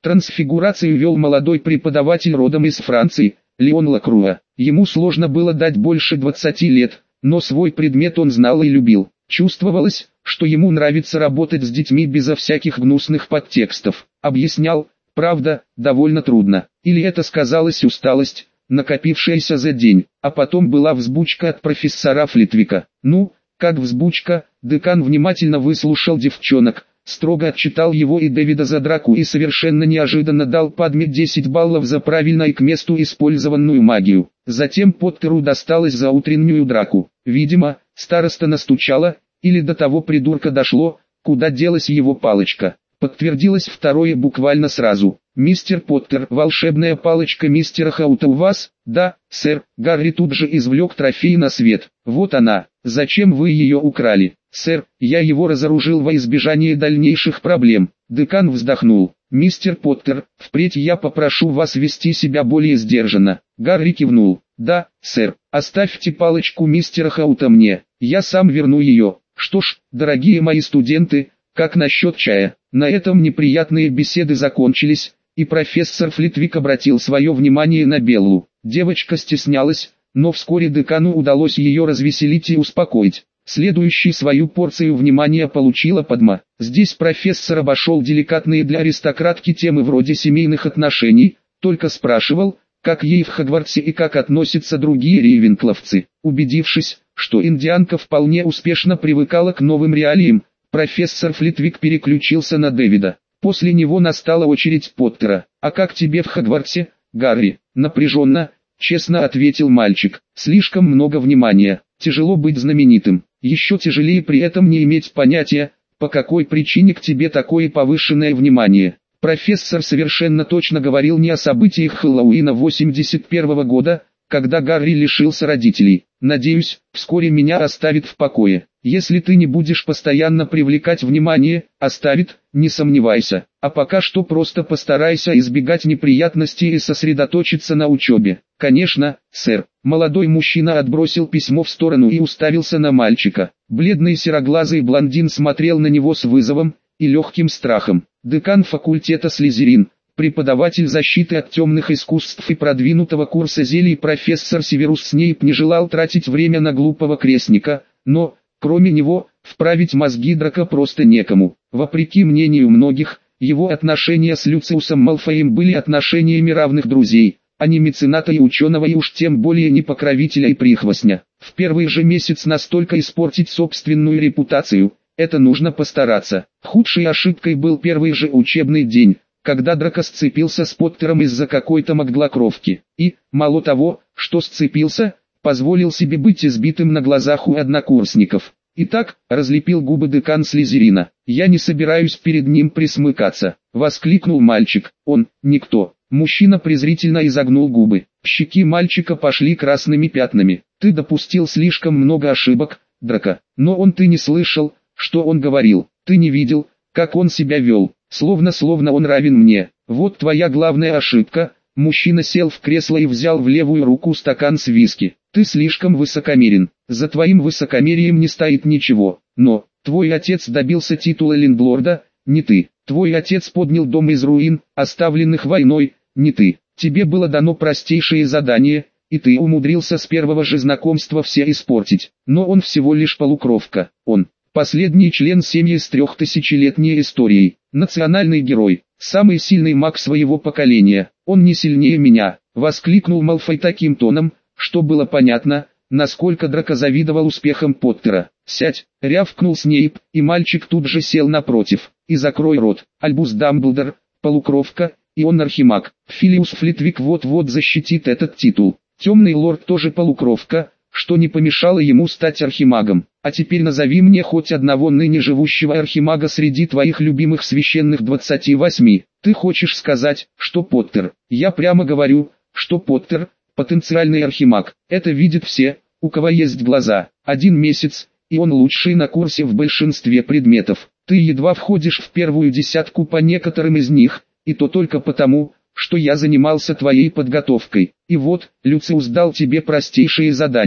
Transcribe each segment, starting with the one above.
Трансфигурацию вел молодой преподаватель родом из Франции, Леон Лакруа. Ему сложно было дать больше 20 лет, но свой предмет он знал и любил. Чувствовалось, что ему нравится работать с детьми безо всяких гнусных подтекстов. Объяснял, правда, довольно трудно. Или это сказалась усталость, накопившаяся за день, а потом была взбучка от профессора Флитвика. Ну, как взбучка, декан внимательно выслушал девчонок, строго отчитал его и Дэвида за драку и совершенно неожиданно дал Падме 10 баллов за правильно и к месту использованную магию. Затем Поттеру досталось за утреннюю драку. Видимо, староста настучала, или до того придурка дошло, куда делась его палочка. Подтвердилось второе буквально сразу. «Мистер Поттер, волшебная палочка мистера Хаута у вас?» «Да, сэр». Гарри тут же извлек трофей на свет. «Вот она. Зачем вы ее украли?» «Сэр, я его разоружил во избежание дальнейших проблем». Декан вздохнул. «Мистер Поттер, впредь я попрошу вас вести себя более сдержанно». Гарри кивнул. «Да, сэр. Оставьте палочку мистера Хаута мне. Я сам верну ее». «Что ж, дорогие мои студенты, как насчет чая?» На этом неприятные беседы закончились, и профессор Флитвик обратил свое внимание на Беллу. Девочка стеснялась, но вскоре декану удалось ее развеселить и успокоить. Следующей свою порцию внимания получила Падма. Здесь профессор обошел деликатные для аристократки темы вроде семейных отношений, только спрашивал, как ей в Хогвартсе и как относятся другие рейвенкловцы. Убедившись, что индианка вполне успешно привыкала к новым реалиям, профессор Флитвик переключился на Дэвида. После него настала очередь Поттера. «А как тебе в Хогвартсе, Гарри?» «Напряженно», честно ответил мальчик. «Слишком много внимания. Тяжело быть знаменитым. Еще тяжелее при этом не иметь понятия, по какой причине к тебе такое повышенное внимание». Профессор совершенно точно говорил не о событиях Хэллоуина 81-го года, когда Гарри лишился родителей. «Надеюсь, вскоре меня оставит в покое. Если ты не будешь постоянно привлекать внимание, оставит, не сомневайся. А пока что просто постарайся избегать неприятностей и сосредоточиться на учебе». «Конечно, сэр». Молодой мужчина отбросил письмо в сторону и уставился на мальчика. Бледный сероглазый блондин смотрел на него с вызовом и легким страхом. Декан факультета Слизерин, преподаватель защиты от темных искусств и продвинутого курса зелий профессор Северус Снейп не желал тратить время на глупого крестника, но, кроме него, вправить мозги Драко просто некому. Вопреки мнению многих, его отношения с Люциусом Малфоем были отношениями равных друзей, а не мецената и ученого, и уж тем более не покровителя и прихвостня. В первый же месяц настолько испортить собственную репутацию, это нужно постараться. Худшей ошибкой был первый же учебный день, когда Драко сцепился с Поттером из-за какой-то маглокровки. И, мало того, что сцепился, позволил себе быть избитым на глазах у однокурсников. «Итак», — разлепил губы декан Слизерина, — «я не собираюсь перед ним присмыкаться», — воскликнул мальчик. «Он, никто». Мужчина презрительно изогнул губы. Щеки мальчика пошли красными пятнами. «Ты допустил слишком много ошибок, Драко. Но ты не слышал, что он говорил. Ты не видел, как он себя вел. Словно он равен мне. Вот твоя главная ошибка». Мужчина сел в кресло и взял в левую руку стакан с виски. «Ты слишком высокомерен. За твоим высокомерием не стоит ничего. Но, твой отец добился титула лендлорда, не ты. Твой отец поднял дом из руин, оставленных войной, не ты. Тебе было дано простейшее задание, и ты умудрился с первого же знакомства все испортить. Но он всего лишь полукровка. Он последний член семьи с 3000-летней историей. Национальный герой. Самый сильный маг своего поколения. Он не сильнее меня», — воскликнул Малфой таким тоном, что было понятно, насколько Драко завидовал успехам Поттера. «Сядь», — рявкнул Снейп, и мальчик тут же сел напротив. «И закрой рот. Альбус Дамблдор, полукровка, и он архимаг. Филиус Флитвик вот-вот защитит этот титул. Темный лорд тоже полукровка, что не помешало ему стать архимагом. А теперь назови мне хоть одного ныне живущего архимага среди твоих любимых священных 28. Ты хочешь сказать, что Поттер?» «Я прямо говорю, что Поттер – потенциальный архимаг. Это видят все, у кого есть глаза. 1 месяц, и он лучший на курсе в большинстве предметов. Ты едва входишь в первую десятку по некоторым из них, и то только потому, что я занимался твоей подготовкой. И вот, Люциус дал тебе простейшее задание.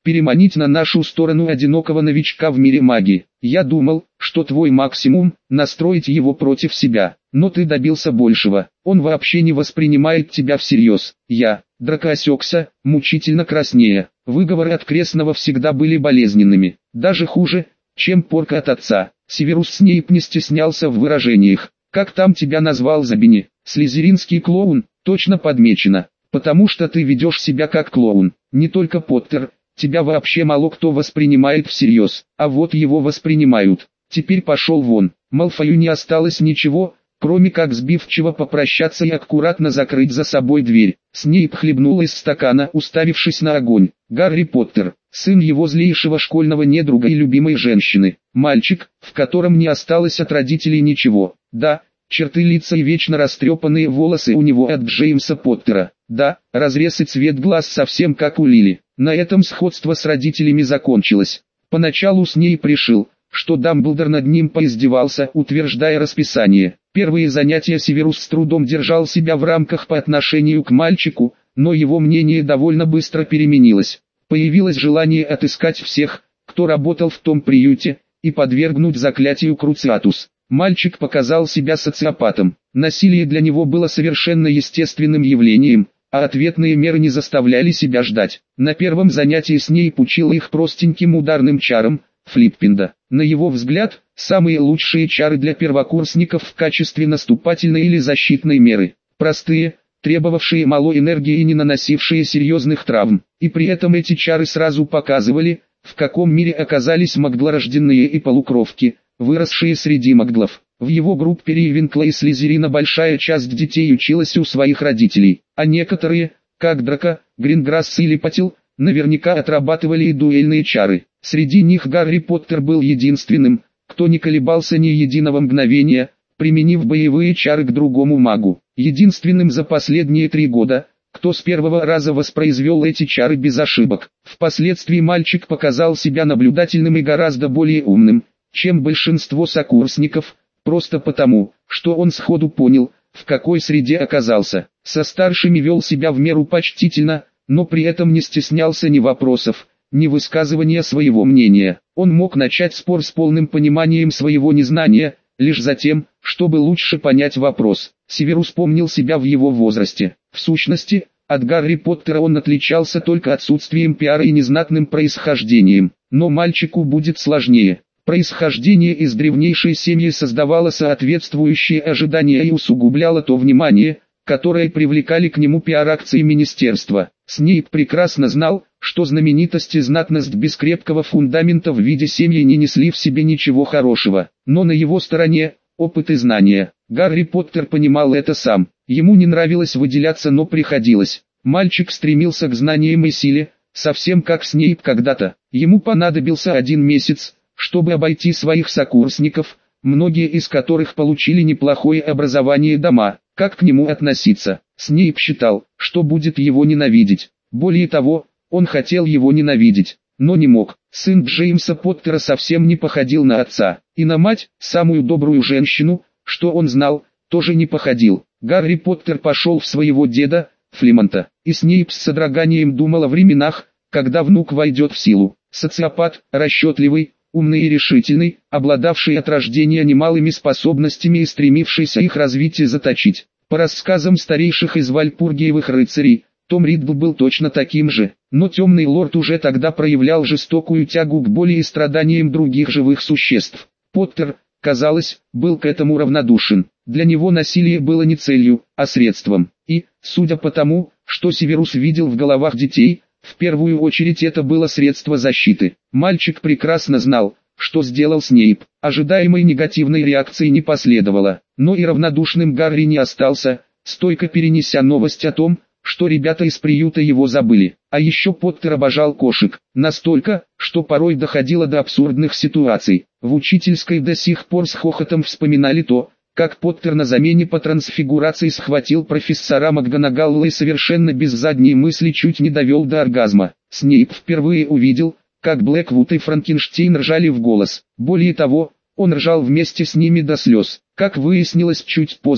переманить на нашу сторону одинокого новичка в мире магии. Я думал, что твой максимум – настроить его против себя, но ты добился большего. Он вообще не воспринимает тебя всерьез. Драко осекся, мучительно краснея. Выговоры от крестного всегда были болезненными, даже хуже, чем порка от отца. Северус Снейп не стеснялся в выражениях. Как там тебя назвал Забини? Слизеринский клоун, точно подмечено. Потому что ты ведешь себя как клоун. Не только Поттер, тебя вообще мало кто воспринимает всерьез, а вот его воспринимают. Теперь пошел вон. Малфою не осталось ничего, кроме как сбивчиво попрощаться и аккуратно закрыть за собой дверь. Снейп хлебнул из стакана, уставившись на огонь. Гарри Поттер, сын его злейшего школьного недруга и любимой женщины. Мальчик, в котором не осталось от родителей ничего. Да, черты лица и вечно растрепанные волосы у него от Джеймса Поттера. Да, разрез и цвет глаз совсем как у Лили. На этом сходство с родителями закончилось. Поначалу Снейп решил, что Дамблдор над ним поиздевался, утверждая расписание. Первые занятия Северус с трудом держал себя в рамках по отношению к мальчику, но его мнение довольно быстро переменилось. Появилось желание отыскать всех, кто работал в том приюте, и подвергнуть заклятию Круциатус. Мальчик показал себя социопатом. Насилие для него было совершенно естественным явлением, а ответные меры не заставляли себя ждать. На первом занятии Снейп учил их простеньким ударным чарам, Флиппинда. На его взгляд, самые лучшие чары для первокурсников в качестве наступательной или защитной меры. Простые, требовавшие мало энергии и не наносившие серьезных травм. И при этом эти чары сразу показывали, в каком мире оказались маглорожденные и полукровки, выросшие среди маглов. В его группе Рейвенкла и Слизерина большая часть детей училась у своих родителей, а некоторые, как Драко, Гринграсс или Патил, наверняка отрабатывали и дуэльные чары. Среди них Гарри Поттер был единственным, кто не колебался ни единого мгновения, применив боевые чары к другому магу. Единственным за последние 3 года, кто с первого раза воспроизвел эти чары без ошибок. Впоследствии мальчик показал себя наблюдательным и гораздо более умным, чем большинство сокурсников, просто потому, что он сходу понял, в какой среде оказался. Со старшими вел себя в меру почтительно, но при этом не стеснялся ни вопросов, ни высказывания своего мнения. Он мог начать спор с полным пониманием своего незнания, лишь затем, чтобы лучше понять вопрос. Северус помнил себя в его возрасте. В сущности, от Гарри Поттера он отличался только отсутствием пиара и незнатным происхождением. Но мальчику будет сложнее. Происхождение из древнейшей семьи создавало соответствующие ожидания и усугубляло то внимание, которое привлекали к нему пиар-акции министерства. Снейп прекрасно знал, что знаменитость и знатность без крепкого фундамента в виде семьи не несли в себе ничего хорошего. Но на его стороне опыт и знания. Гарри Поттер понимал это сам. Ему не нравилось выделяться, но приходилось. Мальчик стремился к знаниям и силе, совсем как Снейп когда-то. Ему понадобился 1 месяц, чтобы обойти своих сокурсников, многие из которых получили неплохое образование дома. Как к нему относиться? Снейп считал, что будет его ненавидеть. Более того, он хотел его ненавидеть, но не мог. Сын Джеймса Поттера совсем не походил на отца, и на мать, самую добрую женщину, что он знал, тоже не походил. Гарри Поттер пошел в своего деда, Флимонта, и Снейп с содроганием думал о временах, когда внук войдет в силу. Социопат, расчетливый, умный и решительный, обладавший от рождения немалыми способностями и стремившийся их развить и заточить. По рассказам старейших из вальпургиевых рыцарей, Том Риддл был точно таким же, но темный лорд уже тогда проявлял жестокую тягу к боли и страданиям других живых существ. Поттер, казалось, был к этому равнодушен. Для него насилие было не целью, а средством. И, судя по тому, что Северус видел в головах детей, в первую очередь это было средство защиты. Мальчик прекрасно знал, что сделал Снейп. Ожидаемой негативной реакции не последовало, но и равнодушным Гарри не остался, стойко перенеся новость о том, что ребята из приюта его забыли. А еще Поттер обожал кошек, настолько, что порой доходило до абсурдных ситуаций. В учительской до сих пор с хохотом вспоминали то, как Поттер на замене по трансфигурации схватил профессора МакГонагалла и совершенно без задней мысли чуть не довел до оргазма. Снейп впервые увидел, как Блэквуд и Франкенштейн ржали в голос. Более того, он ржал вместе с ними до слез. Как выяснилось чуть позже,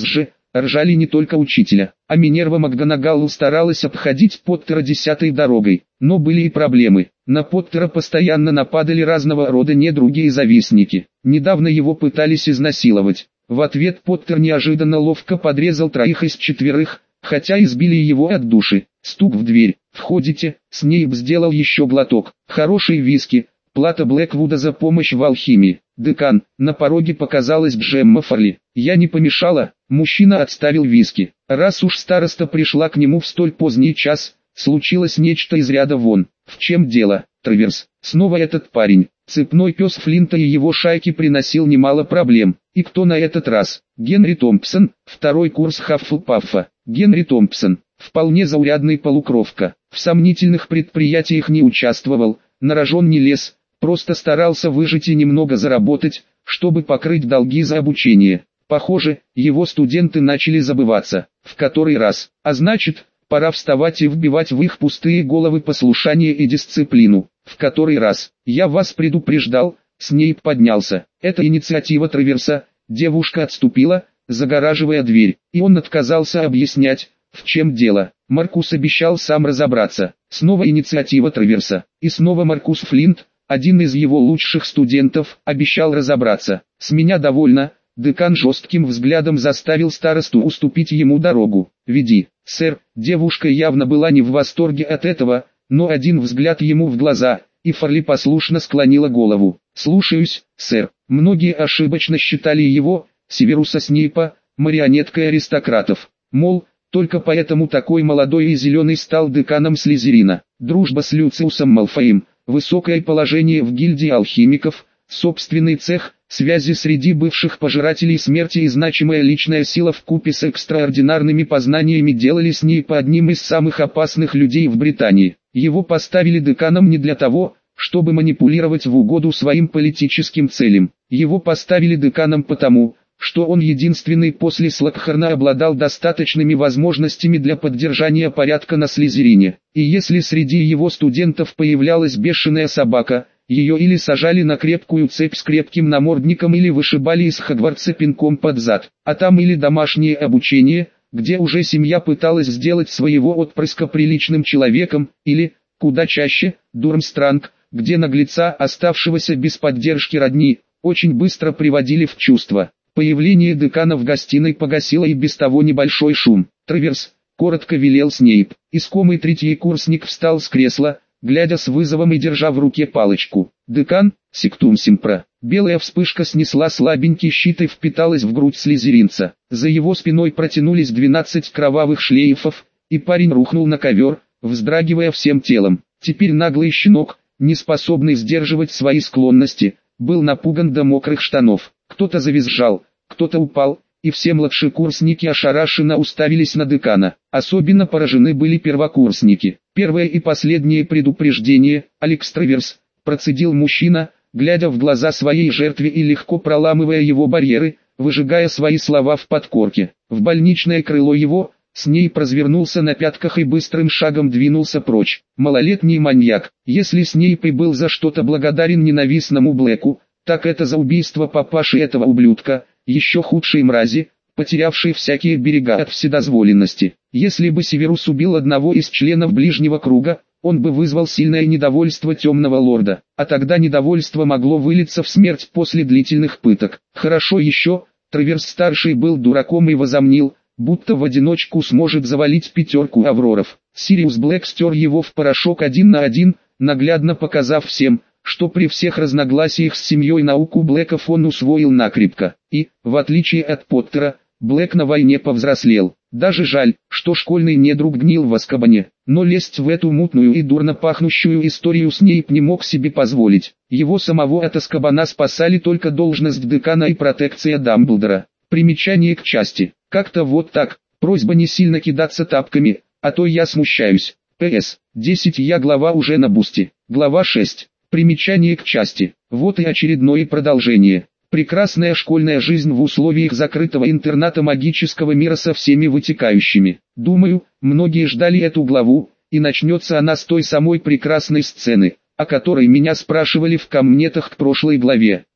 ржали не только учителя, а Минерва МакГонагалл старалась обходить Поттера 10-й дорогой. Но были и проблемы. На Поттера постоянно нападали разного рода недруги и завистники. Недавно его пытались изнасиловать. В ответ Поттер неожиданно ловко подрезал 3 из 4, хотя избили его от души. Стук в дверь. «Входите». Снейп сделал еще глоток. «Хороший виски. Плата Блэквуда за помощь в алхимии». «Декан». На пороге показалась Джемма Фарли. «Я не помешала?» Мужчина отставил виски. Раз уж староста пришла к нему в столь поздний час, случилось нечто из ряда вон. «В чем дело, Траверс?» «Снова этот парень». Цепной пес Флинта и его шайки приносил немало проблем. И кто на этот раз? Генри Томпсон, 2-й курс Хаффлпаффа. Генри Томпсон, вполне заурядный полукровка. В сомнительных предприятиях не участвовал, на рожон не лез, просто старался выжить и немного заработать, чтобы покрыть долги за обучение. Похоже, его студенты начали забываться. В который раз? А значит, пора вставать и вбивать в их пустые головы послушание и дисциплину. В который раз? Я вас предупреждал. Снейп поднялся. Это инициатива Траверса. Девушка отступила, загораживая дверь, и он отказался объяснять, в чем дело. Маркус обещал сам разобраться. Снова инициатива Траверса. И снова Маркус Флинт, один из его лучших студентов, обещал разобраться. С меня довольно. Декан жестким взглядом заставил старосту уступить ему дорогу. «Веди, сэр». Девушка явно была не в восторге от этого, но один взгляд ему в глаза, и Фарли послушно склонила голову. «Слушаюсь, сэр». Многие ошибочно считали его, Северуса Снейпа, марионеткой аристократов. Мол, только поэтому такой молодой и зеленый стал деканом Слизерина. Дружба с Люциусом Малфоем, высокое положение в гильдии алхимиков, собственный цех, связи среди бывших пожирателей смерти и значимая личная сила вкупе с экстраординарными познаниями делали Снейпа одним из самых опасных людей в Британии. Его поставили деканом не для того, чтобы манипулировать в угоду своим политическим целям. Его поставили деканом потому, что он единственный после Слокхорна обладал достаточными возможностями для поддержания порядка на Слизерине. И если среди его студентов появлялась бешеная собака, ее или сажали на крепкую цепь с крепким намордником или вышибали из Хогвартса пинком под зад, а там или домашнее обучение, где уже семья пыталась сделать своего отпрыска приличным человеком, или, куда чаще, Дурмстранг, где наглеца, оставшегося без поддержки родни, очень быстро приводили в чувство. Появление декана в гостиной погасило и без того небольшой шум. «Траверс», — коротко велел Снейп. Искомый 3-й курсник встал с кресла, глядя с вызовом и держа в руке палочку. «Декан, сектум симпра». Белая вспышка снесла слабенький щит и впиталась в грудь слизеринца. За его спиной протянулись 12 кровавых шлейфов, и парень рухнул на ковер, вздрагивая всем телом. Теперь наглый щенок, не способный сдерживать свои склонности, был напуган до мокрых штанов. Кто-то завизжал, кто-то упал, и все младшекурсники ошарашенно уставились на декана. Особенно поражены были первокурсники. «Первое и последнее предупреждение, Алекс Траверс», процедил мужчина, глядя в глаза своей жертве и легко проламывая его барьеры, выжигая свои слова в подкорке. В больничное крыло его, Снейп развернулся на пятках и быстрым шагом двинулся прочь. Малолетний маньяк. Если Снейп и был за что-то благодарен ненавистному Блэку, так это за убийство папаши этого ублюдка, еще худшей мрази, потерявшей всякие берега от вседозволенности. Если бы Северус убил одного из членов ближнего круга, он бы вызвал сильное недовольство темного лорда, а тогда недовольство могло вылиться в смерть после длительных пыток. Хорошо еще, Траверс-старший был дураком и возомнил, будто в одиночку сможет завалить 5 Авроров. Сириус Блэк стер его в порошок 1 на 1, наглядно показав всем, что при всех разногласиях с семьей науку Блэков он усвоил накрепко. И, в отличие от Поттера, Блэк на войне повзрослел. Даже жаль, что школьный недруг гнил в Азкабане, но лезть в эту мутную и дурно пахнущую историю Снейп не мог себе позволить. Его самого от Азкабана спасали только должность декана и протекция Дамблдора. Примечание к части. Как-то вот так, просьба не сильно кидаться тапками, а то я смущаюсь. П.С. 10 я глава уже на бусте. Глава 6. Примечание к части. Вот и очередное продолжение. Прекрасная школьная жизнь в условиях закрытого интерната магического мира со всеми вытекающими. Думаю, многие ждали эту главу, и начнется она с той самой прекрасной сцены, о которой меня спрашивали в комментах к прошлой главе.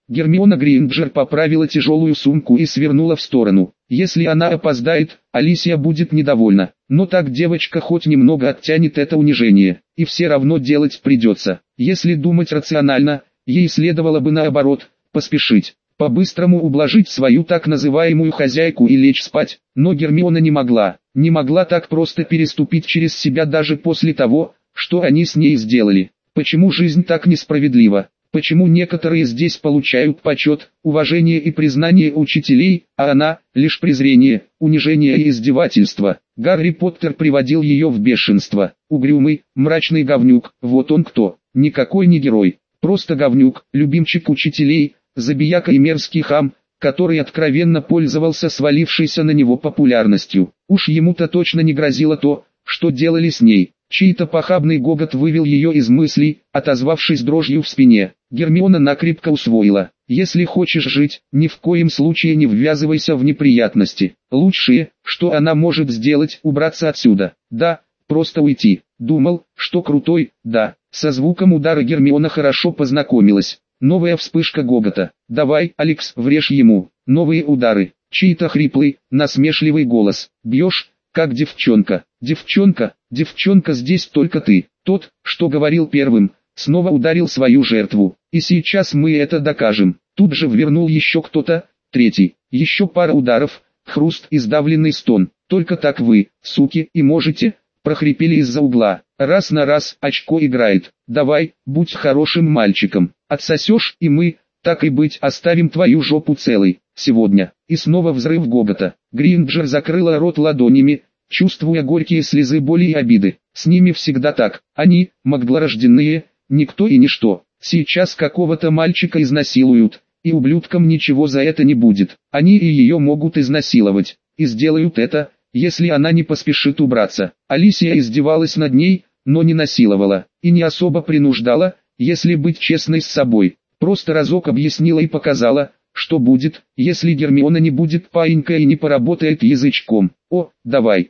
Гермиона Грейнджер поправила тяжелую сумку и свернула в сторону. Если она опоздает, Алисия будет недовольна. Но так девочка хоть немного оттянет это унижение. И все равно делать придется. Если думать рационально, ей следовало бы наоборот, поспешить. По-быстрому ублажить свою так называемую хозяйку и лечь спать. Но Гермиона не могла. Не могла так просто переступить через себя даже после того, что они с ней сделали. Почему жизнь так несправедлива? Почему некоторые здесь получают почет, уважение и признание учителей, а она – лишь презрение, унижение и издевательство? Гарри Поттер приводил ее в бешенство. Угрюмый, мрачный говнюк, вот он кто. Никакой не герой, просто говнюк, любимчик учителей, забияка и мерзкий хам, который откровенно пользовался свалившейся на него популярностью. Уж ему-то точно не грозило то, что делали с ней. Чей-то похабный гогот вывел ее из мыслей, отозвавшись дрожью в спине. Гермиона накрепко усвоила: если хочешь жить, ни в коем случае не ввязывайся в неприятности. Лучшее, что она может сделать, убраться отсюда. Да, просто уйти. Думал, что крутой, да. Со звуком удара Гермиона хорошо познакомилась. Новая вспышка гогота. Давай, Алекс, врежь ему. Новые удары. Чей-то хриплый, насмешливый голос. Бьешь, как девчонка. Девчонка, девчонка, здесь только ты. Тот, что говорил первым, снова ударил свою жертву. И сейчас мы это докажем. Тут же ввернул еще кто-то, третий. Еще пара ударов, хруст и сдавленный стон. Только так вы, суки, и можете, прохрипели из-за угла. Раз на раз очко играет. Давай, будь хорошим мальчиком. Отсосешь, и мы, так и быть, оставим твою жопу целой. Сегодня. И снова взрыв гогота. Грейнджер закрыла рот ладонями, чувствуя горькие слезы боли и обиды. С ними всегда так. Они, маглорожденные, никто и ничто. Сейчас какого-то мальчика изнасилуют, и ублюдкам ничего за это не будет. Они и ее могут изнасиловать. И сделают это, если она не поспешит убраться. Алисия издевалась над ней, но не насиловала. И не особо принуждала, если быть честной с собой. Просто разок объяснила и показала, что будет, если Гермиона не будет паинькой и не поработает язычком. О, давай.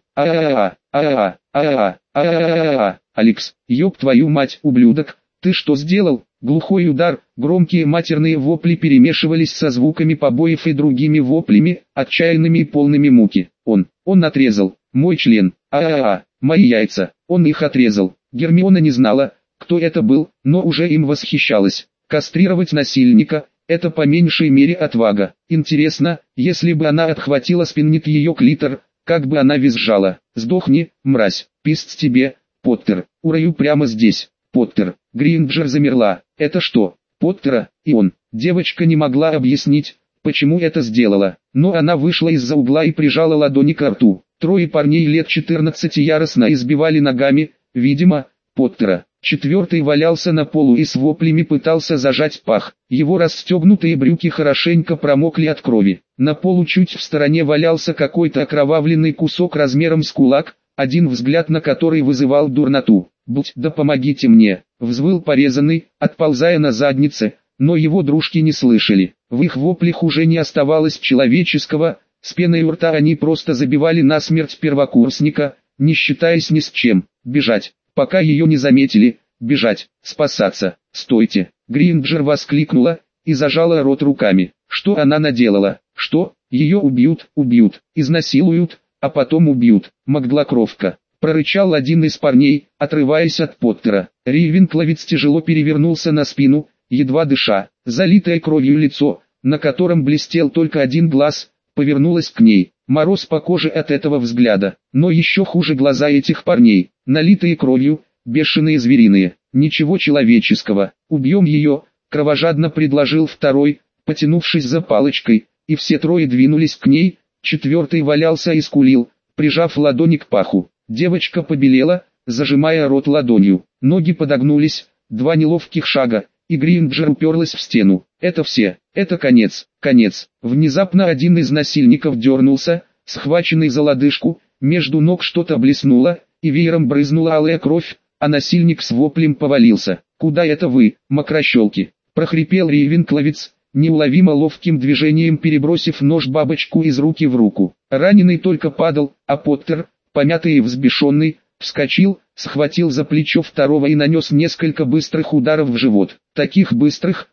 Алекс, ёб твою мать, ублюдок, ты что сделал? Глухой удар, громкие матерные вопли перемешивались со звуками побоев и другими воплями, отчаянными и полными муки. Он отрезал, мой член, мои яйца, он их отрезал. Гермиона не знала, кто это был, но уже им восхищалась. Кастрировать насильника – это по меньшей мере отвага. Интересно, если бы она отхватила спинник ее клитор, как бы она визжала. Сдохни, мразь, пиздец тебе, Поттер, урою прямо здесь. Поттер. Грейнджер замерла. Это что, Поттера? И он. Девочка не могла объяснить, почему это сделала, но она вышла из-за угла и прижала ладони к рту. Трое парней лет 14 яростно избивали ногами, видимо, Поттера. Четвертый валялся на полу и с воплями пытался зажать пах. Его расстегнутые брюки хорошенько промокли от крови. На полу чуть в стороне валялся какой-то окровавленный кусок размером с кулак, один взгляд на который вызывал дурноту. «Будь да помогите мне!» — взвыл порезанный, отползая на заднице, но его дружки не слышали. В их воплях уже не оставалось человеческого, с пеной у рта они просто забивали насмерть первокурсника, не считаясь ни с чем. Бежать, пока ее не заметили, бежать, спасаться. «Стойте!» — Грейнджер воскликнула и зажала рот руками. Что она наделала? Что? Ее убьют, изнасилуют, а потом убьют. Маглокровка. Прорычал один из парней, отрываясь от Поттера. Рейвенкловец тяжело перевернулся на спину, едва дыша. Залитое кровью лицо, на котором блестел только один глаз, повернулось к ней. Мороз по коже от этого взгляда. Но еще хуже глаза этих парней, налитые кровью, бешеные звериные. Ничего человеческого. «Убьем ее», — кровожадно предложил второй, потянувшись за палочкой, и все трое двинулись к ней. Четвертый валялся и скулил, прижав ладони к паху. Девочка побелела, зажимая рот ладонью. Ноги подогнулись, два неловких шага, и Грейнджер уперлась в стену. Это все, это конец, конец. Внезапно один из насильников дернулся, схваченный за лодыжку, между ног что-то блеснуло, и веером брызнула алая кровь, а насильник с воплем повалился. «Куда это вы, мокрощелки?» — прохрипел Рейвенкловец, неуловимо ловким движением перебросив нож-бабочку из руки в руку. Раненый только падал, а Поттер, помятый и взбешенный, вскочил, схватил за плечо второго и нанес несколько быстрых ударов в живот. Таких быстрых,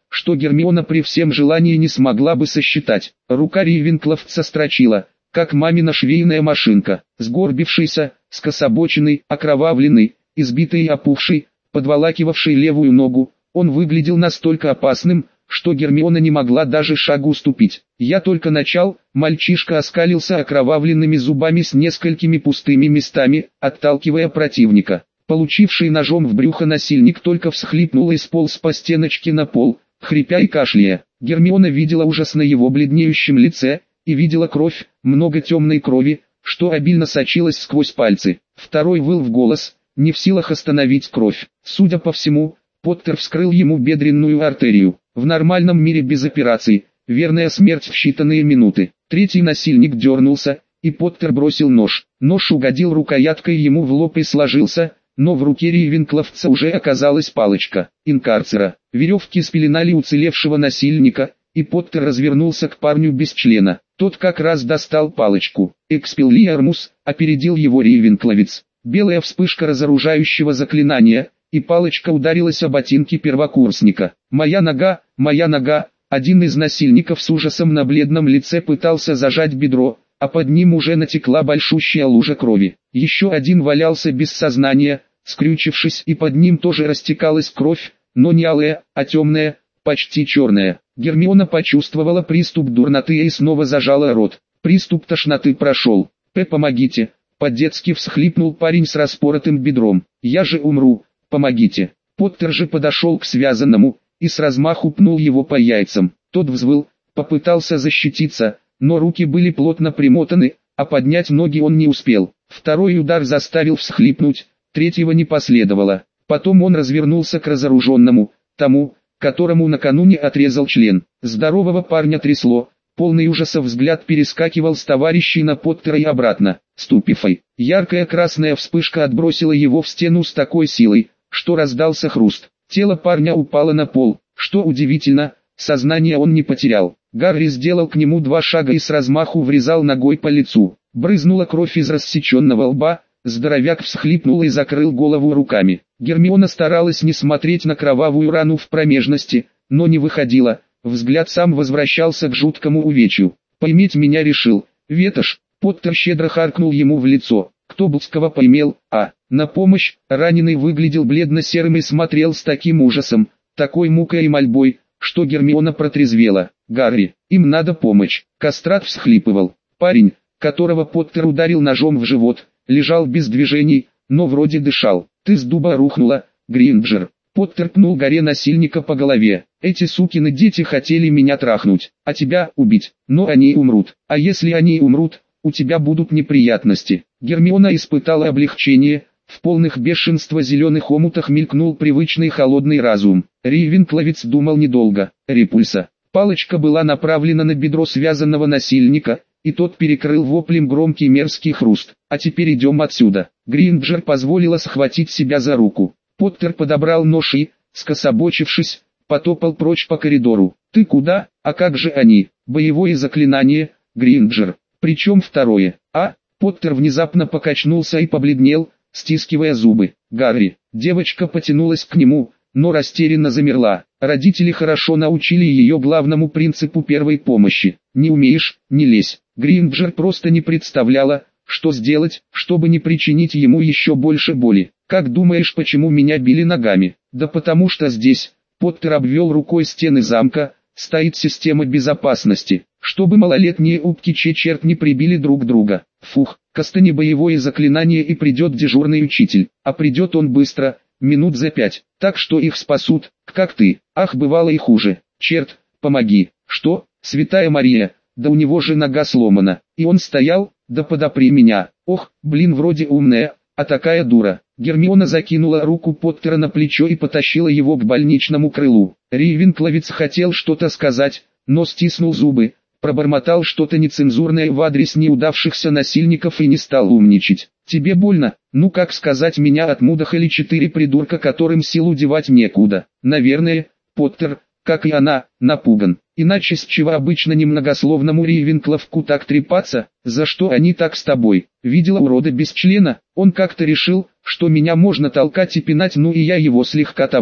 что Гермиона при всем желании не смогла бы сосчитать. Рука Рейвенкловца строчила, как мамина швейная машинка, сгорбившийся, скособоченный, окровавленный, избитый и опухший, подволакивавший левую ногу, он выглядел настолько опасным, что Гермиона не могла даже шагу ступить. «Я только начал», мальчишка оскалился окровавленными зубами с несколькими пустыми местами, отталкивая противника. Получивший ножом в брюхо насильник только всхлипнул и сполз по стеночке на пол, хрипя и кашляя. Гермиона видела ужас на его бледнеющем лице, и видела кровь, много темной крови, что обильно сочилась сквозь пальцы. Второй выл в голос, не в силах остановить кровь. Судя по всему, Поттер вскрыл ему бедренную артерию. В нормальном мире без операций, верная смерть в считанные минуты. Третий насильник дернулся, и Поттер бросил нож. Нож угодил рукояткой ему в лоб и сложился, но в руке Рейвенкловца уже оказалась палочка инкарцера. Веревки спеленали уцелевшего насильника, и Поттер развернулся к парню без члена. Тот как раз достал палочку. «Экспеллиармус», опередил его Рейвенкловец. Белая вспышка разоружающего заклинания, и палочка ударилась о ботинки первокурсника. «Моя нога, моя нога!» Один из насильников с ужасом на бледном лице пытался зажать бедро, а под ним уже натекла большущая лужа крови. Еще один валялся без сознания, скрючившись, и под ним тоже растекалась кровь, но не алая, а темная, почти черная. Гермиона почувствовала приступ дурноты и снова зажала рот. Приступ тошноты прошел. Помогите!» По-детски всхлипнул парень с распоротым бедром. «Я же умру! Помогите!» Поттер же подошел к связанному, и с размаху пнул его по яйцам. Тот взвыл, попытался защититься, но руки были плотно примотаны, а поднять ноги он не успел. Второй удар заставил всхлипнуть, третьего не последовало. Потом он развернулся к разоруженному, тому, которому накануне отрезал член. Здорового парня трясло, полный ужаса взгляд перескакивал с товарищей на Поттера и обратно. Ступифай. Яркая красная вспышка отбросила его в стену с такой силой, что раздался хруст. Тело парня упало на пол. Что удивительно, сознание он не потерял. Гарри сделал к нему 2 шага и с размаху врезал ногой по лицу. Брызнула кровь из рассеченного лба, здоровяк всхлипнул и закрыл голову руками. Гермиона старалась не смотреть на кровавую рану в промежности, но не выходила, взгляд сам возвращался к жуткому увечью. «Поймать меня решил, ветошь!» Поттер щедро харкнул ему в лицо. «Кто Блудского поймел, а?» На помощь, раненый выглядел бледно-серым и смотрел с таким ужасом, такой мукой и мольбой, что Гермиона протрезвела. «Гарри, им надо помощь!» Кастрат всхлипывал. Парень, которого Поттер ударил ножом в живот, лежал без движений, но вроде дышал. «Ты с дуба рухнула, Гринджер!» Поттер пнул горе насильника по голове. «Эти сукины дети хотели меня трахнуть, а тебя убить, но они умрут. А если они умрут, у тебя будут неприятности». Гермиона испытала облегчение, в полных бешенства зеленых омутах мелькнул привычный холодный разум. Рейвенкловец думал недолго. Репульса. Палочка была направлена на бедро связанного насильника, и тот перекрыл воплем громкий мерзкий хруст. «А теперь идем отсюда». Гринджер позволила схватить себя за руку. Поттер подобрал нож и, скособочившись, потопал прочь по коридору. «Ты куда? А как же они? Боевое заклинание, Гринджер. Причем второе, а?» Поттер внезапно покачнулся и побледнел, стискивая зубы. «Гарри». Девочка потянулась к нему, но растерянно замерла. Родители хорошо научили ее главному принципу первой помощи. «Не умеешь, не лезь». Гринджер просто не представляла, что сделать, чтобы не причинить ему еще больше боли. «Как думаешь, почему меня били ногами?» «Да потому что здесь», Поттер обвел рукой стены замка, «стоит система безопасности, чтобы малолетние упки черт не прибили друг друга». «Фух, кастани боевое заклинание и придет дежурный учитель, а придет он быстро, минут за 5, так что их спасут, как ты». «Ах, бывало и хуже. Черт, помоги». «Что, Святая Мария, да у него же нога сломана». И он стоял, «да подопри меня». «Ох, блин, вроде умная, а такая дура». Гермиона закинула руку Поттера на плечо и потащила его к больничному крылу. Рейвенкловец хотел что-то сказать, но стиснул зубы, пробормотал что-то нецензурное в адрес неудавшихся насильников и не стал умничать. «Тебе больно? Ну как сказать, меня отмудохали 4 придурка, которым силу девать некуда». «Наверное, Поттер, как и она, напуган. Иначе с чего обычно немногословному Рейвенкловку так трепаться? За что они так с тобой? Видела урода без члена? Он как-то решил, что меня можно толкать и пинать, ну и я его слегка того,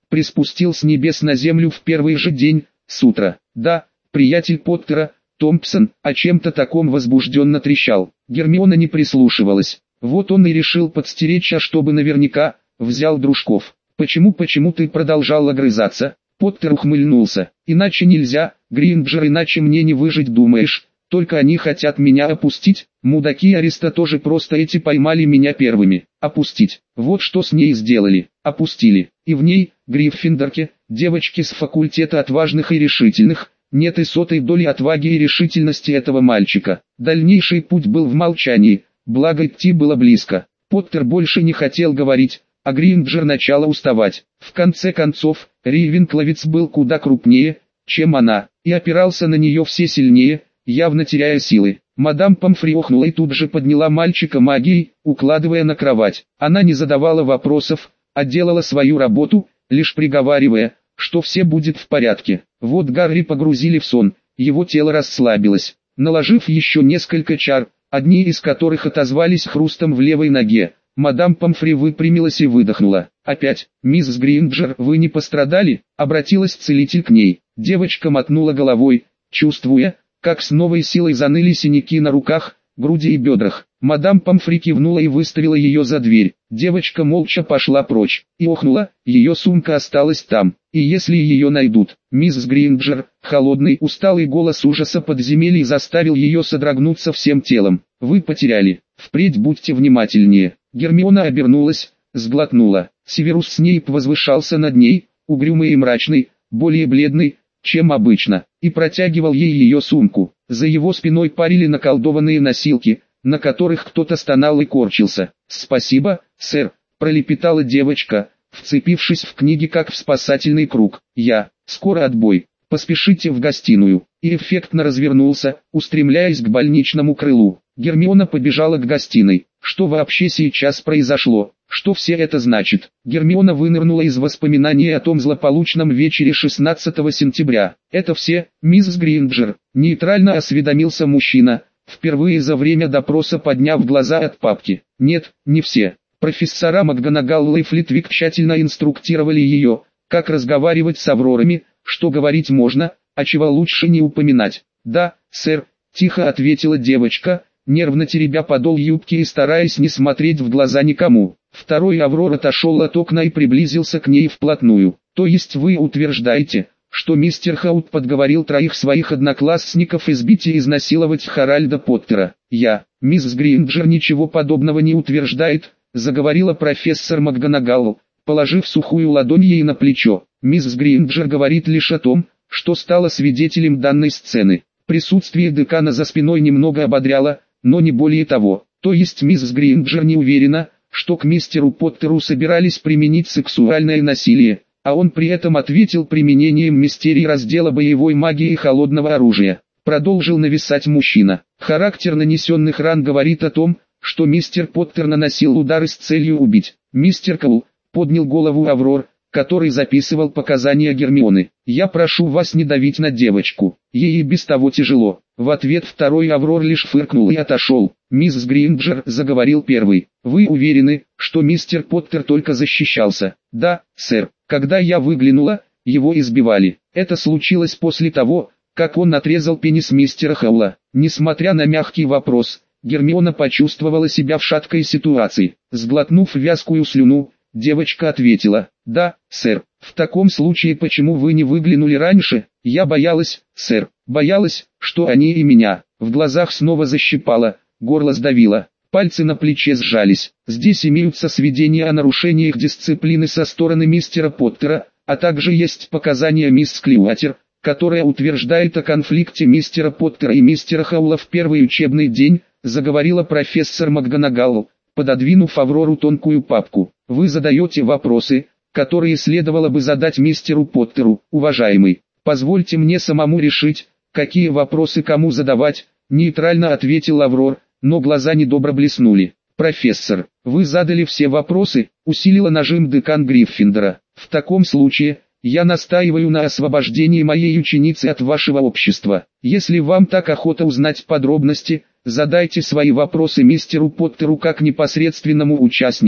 приспустил с небес на землю в первый же день, с утра. Да, приятель Поттера, Томпсон, о чем-то таком возбужденно трещал. Гермиона не прислушивалась. Вот он и решил подстеречь, а чтобы наверняка, взял дружков. «Почему ты продолжал огрызаться?» Поттер ухмыльнулся. «Иначе нельзя, Гринджер, иначе мне не выжить, думаешь? Только они хотят меня опустить, мудаки Аристотожи просто эти поймали меня первыми. Опустить. Вот что с ней сделали. Опустили. И в ней, Гриффиндорке, девочке с факультета отважных и решительных, нет и сотой доли отваги и решительности этого мальчика. Дальнейший путь был в молчании, благо идти было близко. Поттер больше не хотел говорить, а Гринджер начала уставать. В конце концов, Рейвенкловец был куда крупнее, чем она, и опирался на нее все сильнее, явно теряя силы. Мадам Помфри охнула и тут же подняла мальчика магией, укладывая на кровать. Она не задавала вопросов, а делала свою работу, лишь приговаривая, что все будет в порядке. Вот Гарри погрузили в сон, его тело расслабилось. Наложив еще несколько чар, одни из которых отозвались хрустом в левой ноге, мадам Помфри выпрямилась и выдохнула. «Опять, мисс Гринджер, вы не пострадали?» — обратилась целитель к ней. Девочка мотнула головой, чувствуя, как с новой силой заныли синяки на руках, груди и бедрах. Мадам Помфри кивнула и выставила ее за дверь. Девочка молча пошла прочь, и охнула, ее сумка осталась там. И если ее найдут, мисс Гринджер, холодный, усталый голос ужаса подземелья заставил ее содрогнуться всем телом. Вы потеряли, впредь будьте внимательнее. Гермиона обернулась, сглотнула. Северус Снейп возвышался над ней, угрюмый и мрачный, более бледный, чем обычно, и протягивал ей ее сумку. За его спиной парили наколдованные носилки, на которых кто-то стонал и корчился. «Спасибо, сэр», — пролепетала девочка, вцепившись в книги как в спасательный круг. Скоро отбой, поспешите в гостиную», и эффектно развернулся, устремляясь к больничному крылу. Гермиона побежала к гостиной. Что вообще сейчас произошло? Что все это значит? Гермиона вынырнула из воспоминаний о том злополучном вечере 16 сентября. «Это все, мисс Гринджер», — нейтрально осведомился мужчина, впервые за время допроса подняв глаза от папки. «Нет, не все. Профессора МакГонагалл и Флитвик тщательно инструктировали ее, как разговаривать с Аврорами, что говорить можно, а чего лучше не упоминать». «Да, сэр», — тихо ответила девочка, нервно теребя подол юбки и стараясь не смотреть в глаза никому. Второй Аврор отошел от окна и приблизился к ней вплотную. «То есть вы утверждаете, что мистер Хаут подговорил троих своих одноклассников избить и изнасиловать Харальда Поттера?» «Мисс Гринджер ничего подобного не утверждает», — заговорила профессор МакГонагалл, положив сухую ладонь ей на плечо. «Мисс Гринджер говорит лишь о том, что стала свидетелем данной сцены». Присутствие декана за спиной немного ободряло, но не более того. То есть мисс Гринджер не уверена, что к мистеру Поттеру собирались применить сексуальное насилие, а он при этом ответил применением мистерий раздела боевой магии и холодного оружия. Продолжил нависать мужчина. Характер нанесенных ран говорит о том, что мистер Поттер наносил удары с целью убить. Мистер Коул, поднял голову Аврор, который записывал показания Гермионы. «Я прошу вас не давить на девочку, ей и без того тяжело». В ответ второй Аврор лишь фыркнул и отошел. «Мисс Гринджер», — заговорил первый, — «вы уверены, что мистер Поттер только защищался?» «Да, сэр. Когда я выглянула, его избивали. Это случилось после того, как он отрезал пенис мистера Хаула». Несмотря на мягкий вопрос, Гермиона почувствовала себя в шаткой ситуации. Сглотнув вязкую слюну, девочка ответила: «Да, сэр. В таком случае почему вы не выглянули раньше?» «Я боялась, сэр. Боялась, что они и меня». В глазах снова защипало, горло сдавило, пальцы на плече сжались. «Здесь имеются сведения о нарушениях дисциплины со стороны мистера Поттера, а также есть показания мисс Клюатер, которая утверждает о конфликте мистера Поттера и мистера Хаула в первый учебный день», заговорила профессор МакГонагалл, пододвинув Аврору тонкую папку. «Вы задаете вопросы, которые следовало бы задать мистеру Поттеру, уважаемый. Позвольте мне самому решить, какие вопросы кому задавать», нейтрально ответил Аврор, но глаза недобро блеснули. «Профессор, вы задали все вопросы», усилила нажим декан Гриффиндора. «В таком случае, я настаиваю на освобождении моей ученицы от вашего общества. Если вам так охота узнать подробности, задайте свои вопросы мистеру Поттеру как непосредственному участнику,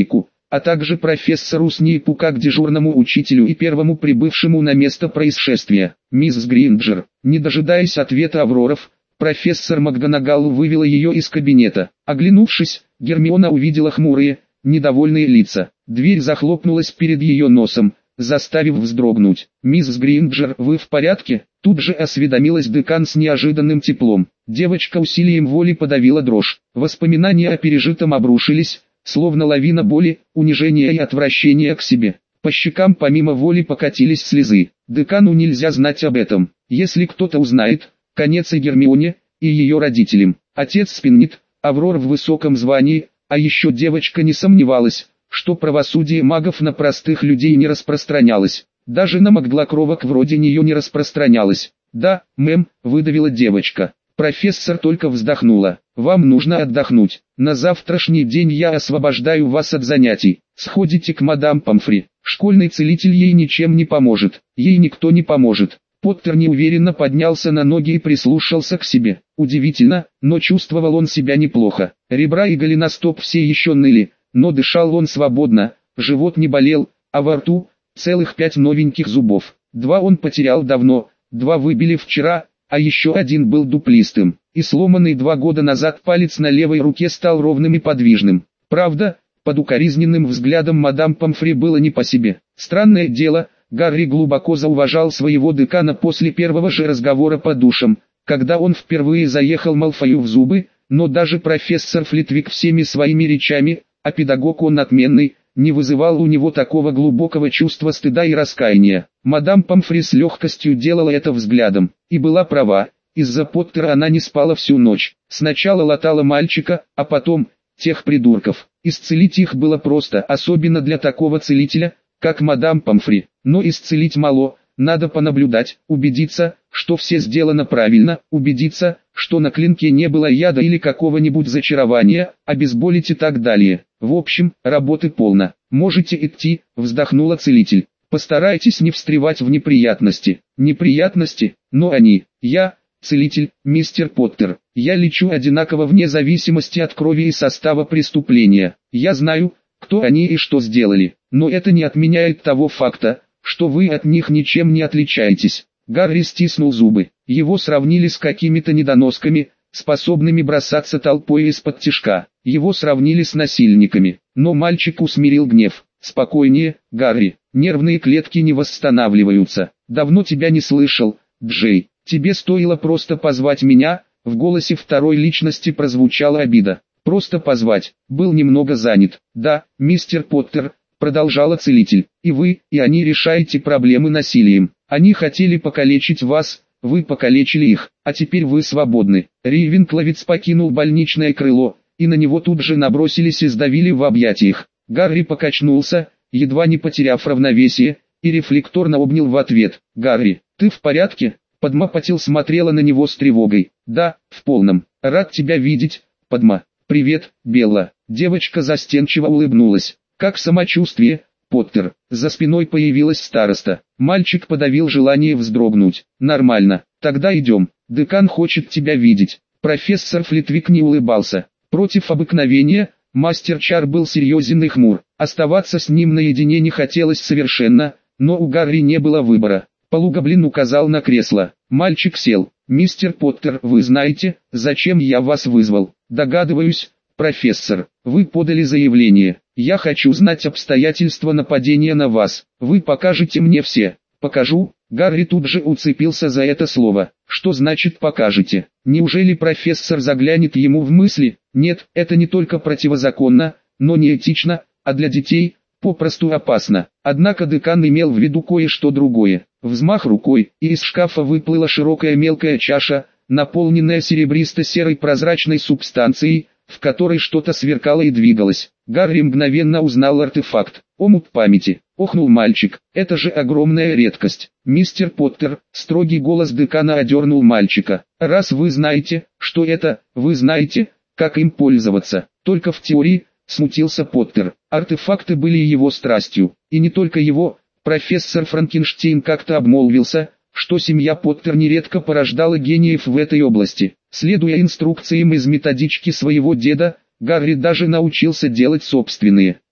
а также профессору Снейпу как дежурному учителю и первому прибывшему на место происшествия. «Мисс Гринджер», не дожидаясь ответа Авроров, профессор МакГонагал вывела ее из кабинета. Оглянувшись, Гермиона увидела хмурые, недовольные лица. Дверь захлопнулась перед ее носом, заставив вздрогнуть. «Мисс Гринджер, вы в порядке?» Тут же осведомилась декан с неожиданным теплом. Девочка усилием воли подавила дрожь. Воспоминания о пережитом обрушились, словно лавина боли, унижения и отвращения к себе. По щекам помимо воли покатились слезы. Декану нельзя знать об этом. Если кто-то узнает, конец и Гермионе, и ее родителям. Отец Спиннит, Аврор в высоком звании, а еще девочка не сомневалась, что правосудие магов на простых людей не распространялось. Даже на маглокровок вроде нее не распространялось. «Да, мэм», выдавила девочка. Профессор только вздохнула. «Вам нужно отдохнуть. На завтрашний день я освобождаю вас от занятий. Сходите к мадам Помфри. Школьный целитель ей ничем не поможет. Ей никто не поможет». Поттер неуверенно поднялся на ноги и прислушался к себе. Удивительно, но чувствовал он себя неплохо. Ребра и голеностоп все еще ныли, но дышал он свободно, живот не болел, а во рту целых 5 новеньких зубов. 2 он потерял давно, 2 выбили вчера, а еще 1 был дуплистым. И сломанный 2 года назад палец на левой руке стал ровным и подвижным. Правда, под укоризненным взглядом мадам Помфри было не по себе. Странное дело, Гарри глубоко зауважал своего декана после первого же разговора по душам, когда он впервые заехал Малфою в зубы, но даже профессор Флитвик всеми своими речами, а педагог он отменный, не вызывал у него такого глубокого чувства стыда и раскаяния. Мадам Помфри с легкостью делала это взглядом, и была права, из-за Поттера она не спала всю ночь. Сначала латала мальчика, а потом тех придурков. Исцелить их было просто, особенно для такого целителя, как мадам Помфри. Но исцелить мало, надо понаблюдать, убедиться, что все сделано правильно, убедиться, что на клинке не было яда или какого-нибудь зачарования, обезболить и так далее. В общем, работы полно. «Можете идти», вздохнула целитель. «Постарайтесь не встревать в неприятности». «Неприятности? Но они. Я, целитель, мистер Поттер. Я лечу одинаково вне зависимости от крови и состава преступления. Я знаю, кто они и что сделали. Но это не отменяет того факта, что вы от них ничем не отличаетесь». Гарри стиснул зубы. Его сравнили с какими-то недоносками, способными бросаться толпой из-под тишка. Его сравнили с насильниками. Но мальчик усмирил гнев. «Спокойнее, Гарри, нервные клетки не восстанавливаются. Давно тебя не слышал, Джей. Тебе стоило просто позвать меня». В голосе второй личности прозвучала обида. «Просто позвать, был немного занят». «Да, мистер Поттер», продолжала целитель, «и вы, и они решаете проблемы насилием. Они хотели покалечить вас, вы покалечили их, а теперь вы свободны». Рейвенкловец покинул больничное крыло, и на него тут же набросились и сдавили в объятиях. Гарри покачнулся, едва не потеряв равновесие, и рефлекторно обнял в ответ. «Гарри, ты в порядке?» Падма Патил смотрела на него с тревогой. «Да, в полном. Рад тебя видеть, Падма». «Привет, Белла». Девочка застенчиво улыбнулась. «Как самочувствие, Поттер?» За спиной появилась староста. Мальчик подавил желание вздрогнуть. «Нормально. Тогда идем. Декан хочет тебя видеть». Профессор Флитвик не улыбался. Против обыкновения, мастер Чар был серьезен и хмур. Оставаться с ним наедине не хотелось совершенно, но у Гарри не было выбора. Полугоблин указал на кресло. Мальчик сел. «Мистер Поттер, вы знаете, зачем я вас вызвал?» «Догадываюсь, профессор. Вы подали заявление. Я хочу знать обстоятельства нападения на вас. Вы покажете мне все». «Покажу?» Гарри тут же уцепился за это слово. «Что значит покажете? Неужели профессор заглянет ему в мысли?» «Нет, это не только противозаконно, но не этично, а для детей попросту опасно». Однако декан имел в виду кое-что другое. Взмах рукой, и из шкафа выплыла широкая мелкая чаша, наполненная серебристо-серой прозрачной субстанцией, в которой что-то сверкало и двигалось. Гарри мгновенно узнал артефакт. «Омут памяти», — охнул мальчик, — «это же огромная редкость». «Мистер Поттер», — строгий голос декана одернул мальчика, — «раз вы знаете, что это, вы знаете, как им пользоваться». «Только в теории», — смутился Поттер. Артефакты были его страстью, и не только его. Профессор Франкенштейн как-то обмолвился, что семья Поттер нередко порождала гениев в этой области. Следуя инструкциям из методички своего деда, Гарри даже научился делать собственные.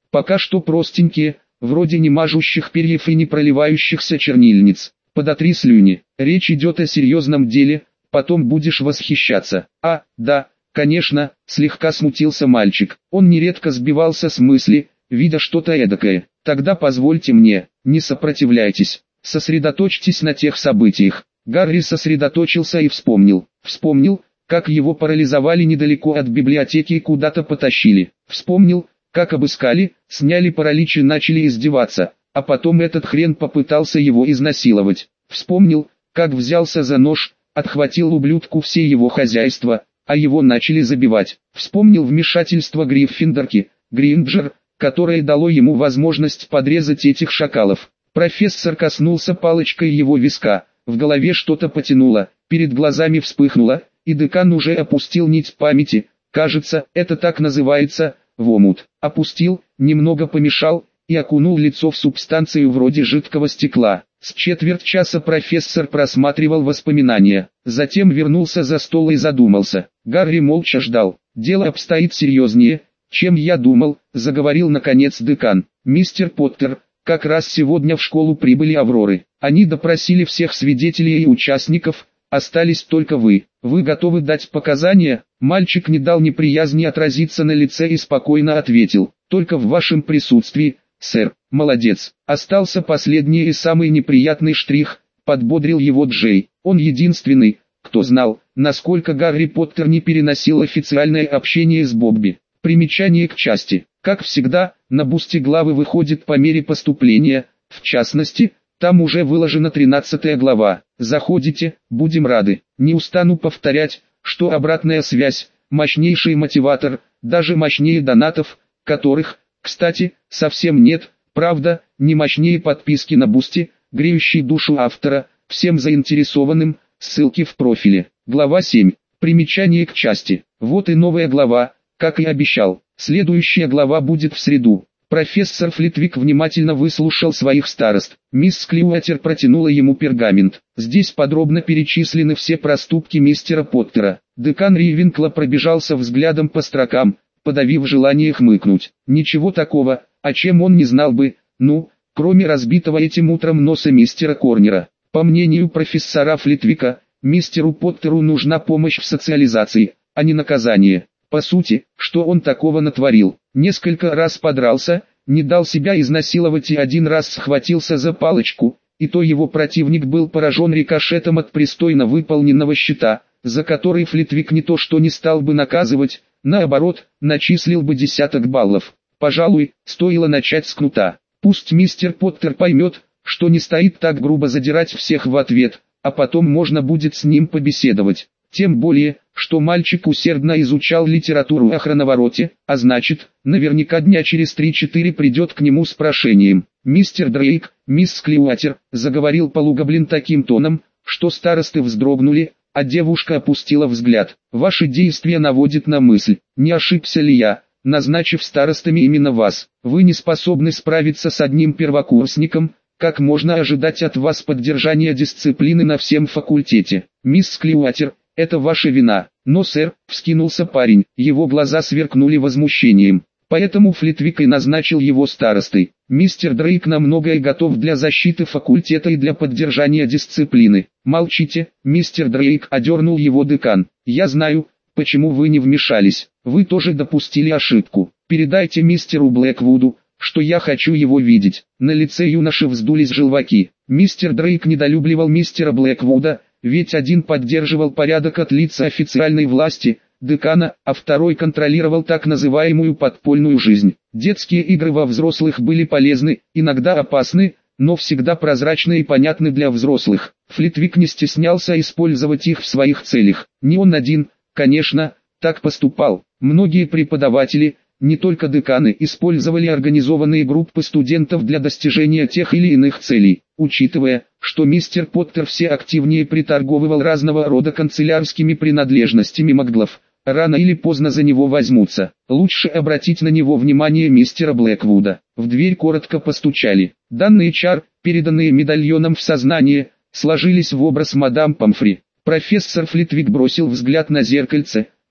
Пока что простенькие, вроде не мажущих перьев и не проливающихся чернильниц. Подотри слюни. Речь идет о серьезном деле, потом будешь восхищаться. А, да, конечно, слегка смутился мальчик. Он нередко сбивался с мысли, видя что-то эдакое. Тогда позвольте мне, не сопротивляйтесь, сосредоточьтесь на тех событиях. Гарри сосредоточился и вспомнил. Вспомнил, как его парализовали недалеко от библиотеки и куда-то потащили. Вспомнил, как обыскали, сняли паралич и начали издеваться, а потом этот хрен попытался его изнасиловать. Вспомнил, как взялся за нож, отхватил ублюдку все его хозяйство, а его начали забивать. Вспомнил вмешательство Гриффиндорки, Гринджер, которое дало ему возможность подрезать этих шакалов. Профессор коснулся палочкой его виска, в голове что-то потянуло, перед глазами вспыхнуло, и декан уже опустил нить памяти, кажется, это так называется, в омут. Опустил, немного помешал, и окунул лицо в субстанцию вроде жидкого стекла. С четверть часа профессор просматривал воспоминания, затем вернулся за стол и задумался. Гарри молча ждал. «Дело обстоит серьезнее, чем я думал», — заговорил наконец декан. «Мистер Поттер, как раз сегодня в школу прибыли Авроры. Они допросили всех свидетелей и участников, остались только вы. Вы готовы дать показания?» Мальчик не дал неприязни отразиться на лице и спокойно ответил. «Только в вашем присутствии, сэр». «Молодец». Остался последний и самый неприятный штрих, подбодрил его Джей. Он единственный, кто знал, насколько Гарри Поттер не переносил официальное общение с Бобби. Примечание к части. Как всегда, на бусте главы выходит по мере поступления, в частности, там уже выложена 13 глава. Заходите, будем рады. Не устану повторять, что обратная связь – мощнейший мотиватор, даже мощнее донатов, которых, кстати, совсем нет, правда, не мощнее подписки на бусти, греющей душу автора, всем заинтересованным, ссылки в профиле. Глава 7. Примечание к части. Вот и новая глава, как и обещал. Следующая глава будет в среду. Профессор Флитвик внимательно выслушал своих старост. Мисс Клюатер протянула ему пергамент. Здесь подробно перечислены все проступки мистера Поттера. Декан Ривенкла пробежался взглядом по строкам, подавив желание хмыкнуть. Ничего такого, о чем он не знал бы, кроме разбитого этим утром носа мистера Корнера. По мнению профессора Флитвика, мистеру Поттеру нужна помощь в социализации, а не наказание. По сути, что он такого натворил? Несколько раз подрался, не дал себя изнасиловать и один раз схватился за палочку, и то его противник был поражен рикошетом от пристойно выполненного щита, за который Флитвик не то что не стал бы наказывать, наоборот, начислил бы десяток баллов. Пожалуй, стоило начать с кнута. Пусть мистер Поттер поймет, что не стоит так грубо задирать всех в ответ, а потом можно будет с ним побеседовать. Тем более, что мальчик усердно изучал литературу о хроновороте, а значит, наверняка дня через 3-4 придет к нему с прошением. «Мистер Дрейк, мисс Клюатер», — заговорил полугоблин таким тоном, что старосты вздрогнули, а девушка опустила взгляд. «Ваши действия наводят на мысль, не ошибся ли я, назначив старостами именно вас? Вы не способны справиться с одним первокурсником, как можно ожидать от вас поддержания дисциплины на всем факультете? Мисс Клюатер, это ваша вина». «Но, сэр», — вскинулся парень, его глаза сверкнули возмущением. «Поэтому Флитвик и назначил его старостой. Мистер Дрейк на многое готов для защиты факультета и для поддержания дисциплины». «Молчите, мистер Дрейк», — одернул его декан. «Я знаю, почему вы не вмешались. Вы тоже допустили ошибку. Передайте мистеру Блэквуду, что я хочу его видеть». На лице юноши вздулись желваки. Мистер Дрейк недолюбливал мистера Блэквуда, ведь один поддерживал порядок от лица официальной власти, декана, а второй контролировал так называемую подпольную жизнь. Детские игры во взрослых были полезны, иногда опасны, но всегда прозрачны и понятны для взрослых. Флитвик не стеснялся использовать их в своих целях. Не он один, конечно, так поступал. Многие преподаватели, не только деканы, использовали организованные группы студентов для достижения тех или иных целей. Учитывая, что мистер Поттер все активнее приторговывал разного рода канцелярскими принадлежностями маглов, рано или поздно за него возьмутся. Лучше обратить на него внимание мистера Блэквуда. В дверь коротко постучали. Данные чар, переданные медальоном в сознание, сложились в образ мадам Помфри. Профессор Флитвик бросил взгляд на зеркальце,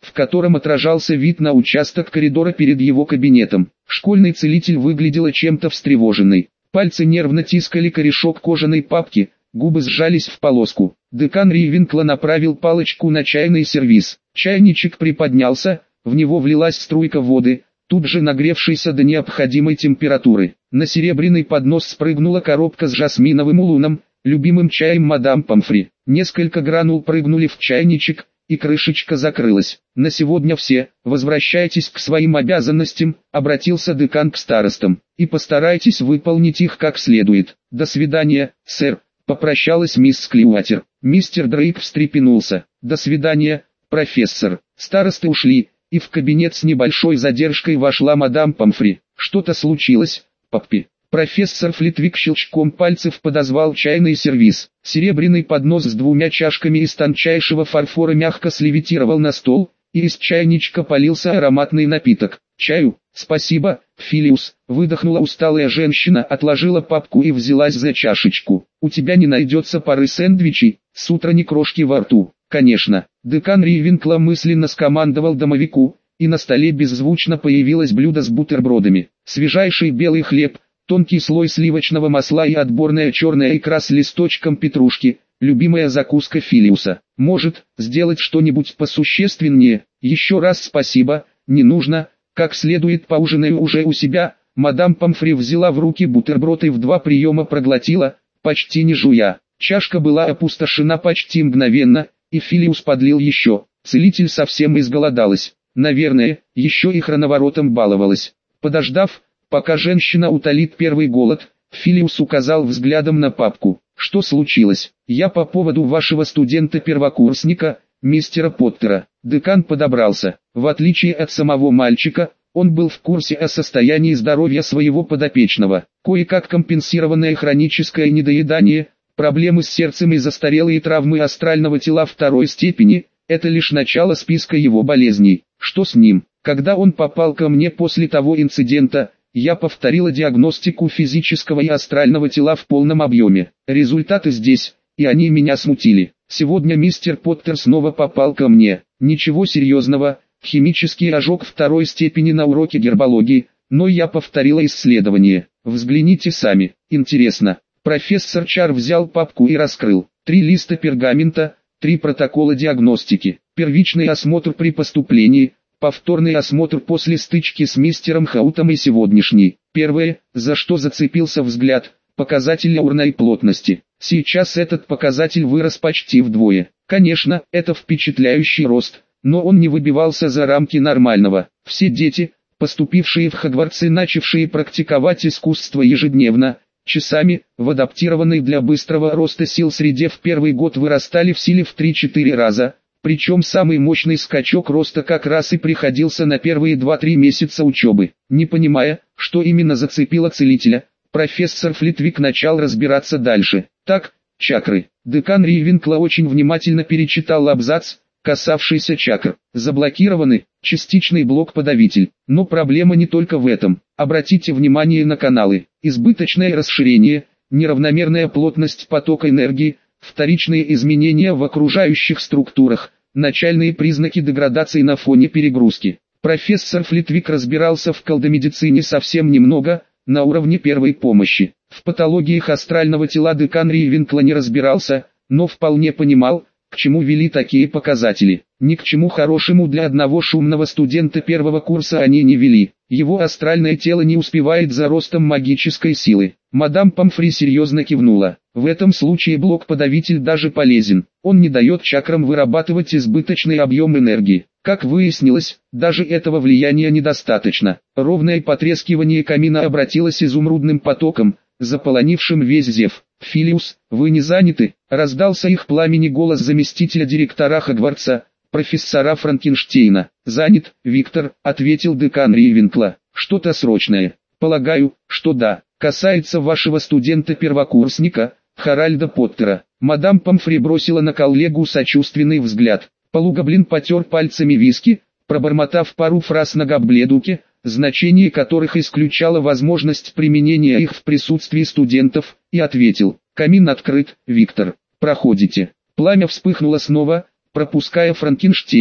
в котором отражался вид на участок коридора перед его кабинетом. Школьный целитель выглядела чем-то встревоженной. Пальцы нервно тискали корешок кожаной папки, губы сжались в полоску. Декан Ривенкла направил палочку на чайный сервиз. Чайничек приподнялся, в него влилась струйка воды, тут же нагревшейся до необходимой температуры. На серебряный поднос спрыгнула коробка с жасминовым улуном, любимым чаем мадам Помфри. Несколько гранул прыгнули в чайничек, и крышечка закрылась. «На сегодня все, возвращайтесь к своим обязанностям», — обратился декан к старостам, — «и постарайтесь выполнить их как следует. До свидания, сэр», — попрощалась мисс Клиуатер. Мистер Дрейк встрепенулся. «До свидания, профессор». Старосты ушли, и в кабинет с небольшой задержкой вошла мадам Помфри. «Что-то случилось, паппи?» Профессор Флитвик щелчком пальцев подозвал чайный сервиз. Серебряный поднос с 2 чашками из тончайшего фарфора мягко слевитировал на стол, и из чайничка полился ароматный напиток. «Чаю, спасибо, Филиус», — выдохнула усталая женщина, отложила папку и взялась за чашечку. «У тебя не найдется пары сэндвичей, с утра ни крошки во рту?» «Конечно». Декан Ривенкла мысленно скомандовал домовику, и на столе беззвучно появилось блюдо с бутербродами. Свежайший белый хлеб, тонкий слой сливочного масла и отборная черная икра с листочком петрушки, любимая закуска Филиуса. «Может, сделать что-нибудь посущественнее?» «Еще раз спасибо, не нужно, как следует поужинаю уже у себя». Мадам Помфри взяла в руки бутерброд и в 2 приема проглотила, почти не жуя. Чашка была опустошена почти мгновенно, и Филиус подлил еще. Целитель совсем изголодалась. Наверное, еще и хроноворотом баловалась. Подождав, пока женщина утолит первый голод, Филиус указал взглядом на папку. «Что случилось?» «Я по поводу вашего студента-первокурсника, мистера Поттера». Декан подобрался. В отличие от самого мальчика, он был в курсе о состоянии здоровья своего подопечного. Кое-как компенсированное хроническое недоедание, проблемы с сердцем и застарелые травмы астрального тела 2-й степени – это лишь начало списка его болезней. Что с ним? Когда он попал ко мне после того инцидента, я повторила диагностику физического и астрального тела в полном объеме. Результаты здесь, и они меня смутили. Сегодня мистер Поттер снова попал ко мне. Ничего серьезного, химический ожог 2-й степени на уроке гербологии, но я повторила исследование. Взгляните сами. Интересно. Профессор Чар взял папку и раскрыл. 3 листа пергамента, 3 протокола диагностики. Первичный осмотр при поступлении, повторный осмотр после стычки с мистером Хаутом и сегодняшний. Первое, за что зацепился взгляд, показатель аурной плотности. Сейчас этот показатель вырос почти вдвое. Конечно, это впечатляющий рост, но он не выбивался за рамки нормального. Все дети, поступившие в Хогвартс и начавшие практиковать искусство ежедневно, часами, в адаптированной для быстрого роста сил среде в первый год вырастали в силе в 3-4 раза. Причем самый мощный скачок роста как раз и приходился на первые 2-3 месяца учебы. Не понимая, что именно зацепило целителя, профессор Флитвик начал разбираться дальше. Так, чакры. Декан Ривенкла очень внимательно перечитал абзац, касавшийся чакр. Заблокированы, частичный блок-подавитель. Но проблема не только в этом. Обратите внимание на каналы. Избыточное расширение, неравномерная плотность потока энергии, вторичные изменения в окружающих структурах, начальные признаки деградации на фоне перегрузки. Профессор Флитвик разбирался в колдомедицине совсем немного, на уровне первой помощи. В патологиях астрального тела декан Ривенкла не разбирался, но вполне понимал, к чему вели такие показатели. Ни к чему хорошему для одного шумного студента первого курса они не вели. Его астральное тело не успевает за ростом магической силы. Мадам Помфри серьезно кивнула. В этом случае блок-подавитель даже полезен. Он не дает чакрам вырабатывать избыточный объем энергии. Как выяснилось, даже этого влияния недостаточно. Ровное потрескивание камина обратилось изумрудным потоком, заполонившим весь зев. «Филиус, вы не заняты?» — раздался их пламени голос заместителя директора Хогвартса, профессора Франкенштейна. «Занят, Виктор», — ответил декан Ривенкла. «Что-то срочное?» «Полагаю, что да. Касается вашего студента-первокурсника, Харальда Поттера». Мадам Помфри бросила на коллегу сочувственный взгляд. Полугоблин потер пальцами виски, пробормотав пару фраз на гоббледуке, значение которых исключало возможность применения их в присутствии студентов, и ответил: «Камин открыт, Виктор, проходите». Пламя вспыхнуло снова, пропуская Франкенштейна,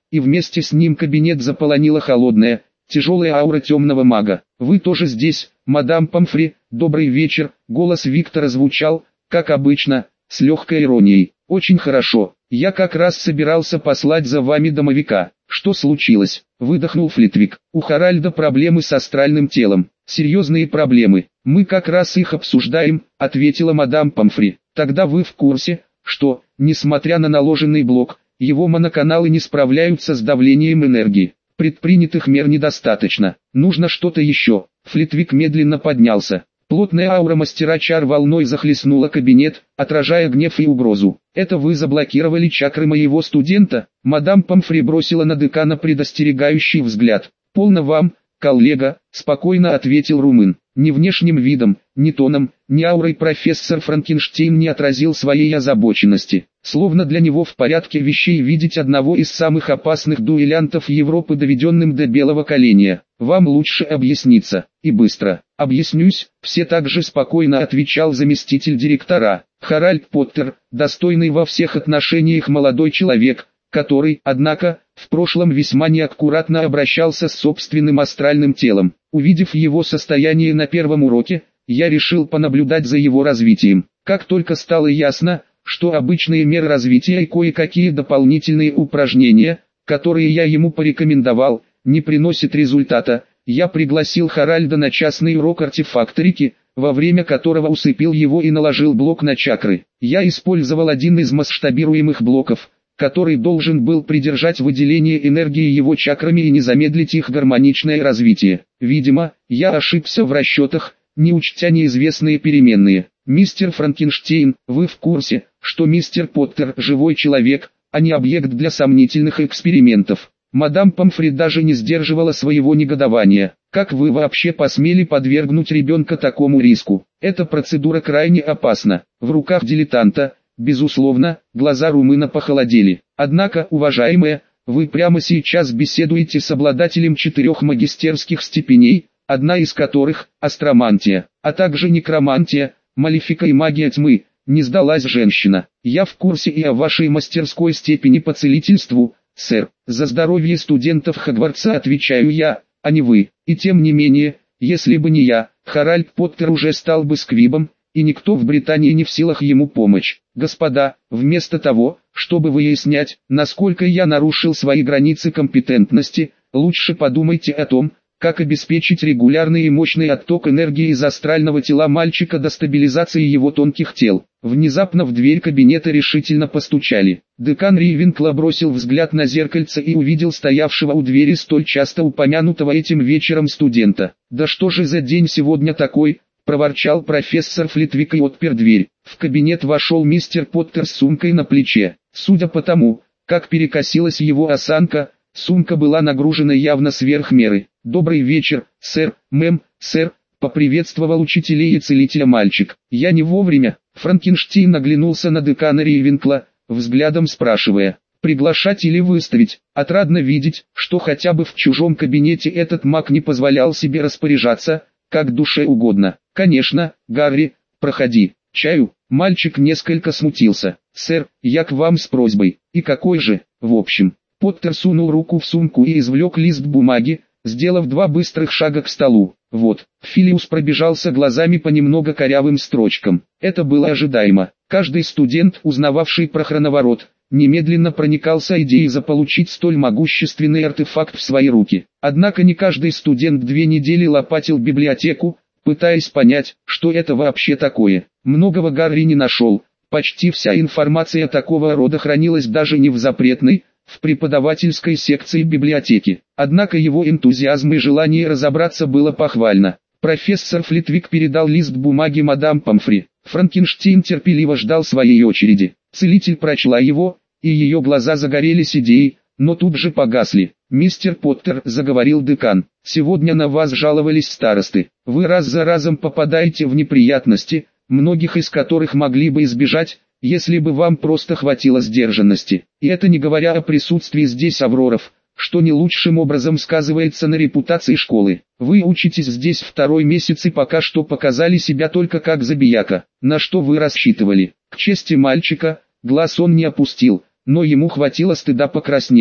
и вместе с ним кабинет заполонила холодная, тяжелая аура темного мага. «Вы тоже здесь, мадам Помфри, добрый вечер», голос Виктора звучал, как обычно, с легкой иронией. «Очень хорошо, я как раз собирался послать за вами домовика». «Что случилось?» – выдохнул Флитвик. «У Харальда проблемы с астральным телом. Серьезные проблемы. Мы как раз их обсуждаем», – ответила мадам Помфри. «Тогда вы в курсе, что, несмотря на наложенный блок, его моноканалы не справляются с давлением энергии. Предпринятых мер недостаточно. Нужно что-то еще». Флитвик медленно поднялся. Плотная аура мастера чар волной захлестнула кабинет, отражая гнев и угрозу. «Это вы заблокировали чакры моего студента?» Мадам Помфри бросила на декана предостерегающий взгляд. «Полно вам, коллега», — спокойно ответил румын. Ни внешним видом, ни тоном, ни аурой профессор Франкенштейн не отразил своей озабоченности. Словно для него в порядке вещей видеть одного из самых опасных дуэлянтов Европы доведенным до белого коленя. «Вам лучше объясниться, и быстро». «Объяснюсь», — все так же спокойно отвечал заместитель директора. «Харальд Поттер, достойный во всех отношениях молодой человек, который, однако, в прошлом весьма неаккуратно обращался с собственным астральным телом. Увидев его состояние на первом уроке, я решил понаблюдать за его развитием. Как только стало ясно, что обычные меры развития и кое-какие дополнительные упражнения, которые я ему порекомендовал, не приносят результата, я пригласил Харальда на частный урок артефакторики, во время которого усыпил его и наложил блок на чакры. Я использовал один из масштабируемых блоков, который должен был придержать выделение энергии его чакрами и не замедлить их гармоничное развитие. Видимо, я ошибся в расчетах, не учтя неизвестные переменные. Мистер Франкенштейн, вы в курсе, что мистер Поттер – живой человек, а не объект для сомнительных экспериментов?» Мадам Помфри даже не сдерживала своего негодования. «Как вы вообще посмели подвергнуть ребенка такому риску? Эта процедура крайне опасна. В руках дилетанта». Безусловно, глаза румына похолодели. «Однако, уважаемая, вы прямо сейчас беседуете с обладателем 4 магистерских степеней, одна из которых – астромантия, а также некромантия, малефика и магия тьмы», – не сдалась женщина. «Я в курсе и о вашей мастерской степени по целительству, сэр. За здоровье студентов Хогвартса отвечаю я, а не вы. И тем не менее, если бы не я, Харальд Поттер уже стал бы сквибом, и никто в Британии не в силах ему помочь. Господа, вместо того, чтобы выяснять, насколько я нарушил свои границы компетентности, лучше подумайте о том, как обеспечить регулярный и мощный отток энергии из астрального тела мальчика до стабилизации его тонких тел». Внезапно в дверь кабинета решительно постучали. Декан Ривенкла бросил взгляд на зеркальце и увидел стоявшего у двери столь часто упомянутого этим вечером студента. «Да что же за день сегодня такой?» – проворчал профессор Флитвик и отпер дверь. В кабинет вошел мистер Поттер с сумкой на плече. Судя по тому, как перекосилась его осанка, сумка была нагружена явно сверх меры. «Добрый вечер, сэр, мэм, сэр», — поприветствовал учителей и целителя мальчик. «Я не вовремя». Франкенштейн оглянулся на декана Ривенкла, взглядом спрашивая, приглашать или выставить. Отрадно видеть, что хотя бы в чужом кабинете этот маг не позволял себе распоряжаться, как душе угодно. «Конечно, Гарри, проходи. Чаю?» Мальчик несколько смутился. «Сэр, я к вам с просьбой». «И какой же, в общем?» Поттер сунул руку в сумку и извлек лист бумаги, сделав 2 быстрых шага к столу. «Вот». Филиус пробежался глазами по немного корявым строчкам. Это было ожидаемо. Каждый студент, узнававший про хроноворот, немедленно проникался идеей заполучить столь могущественный артефакт в свои руки. Однако не каждый студент 2 недели лопатил библиотеку, пытаясь понять, что это вообще такое. Многого Гарри не нашел. Почти вся информация такого рода хранилась даже не в запретной, в преподавательской секции библиотеки. Однако его энтузиазм и желание разобраться было похвально. Профессор Флитвик передал лист бумаги мадам Помфри. Франкенштейн терпеливо ждал своей очереди. Целитель прочла его, и ее глаза загорелись идеей, но тут же погасли. «Мистер Поттер», — заговорил декан, — «сегодня на вас жаловались старосты. Вы раз за разом попадаете в неприятности, многих из которых могли бы избежать, если бы вам просто хватило сдержанности. И это не говоря о присутствии здесь авроров, что не лучшим образом сказывается на репутации школы. Вы учитесь здесь 2-й месяц и пока что показали себя только как забияка. На что вы рассчитывали?» К чести мальчика, глаз он не опустил, но ему хватило стыда покраснеть.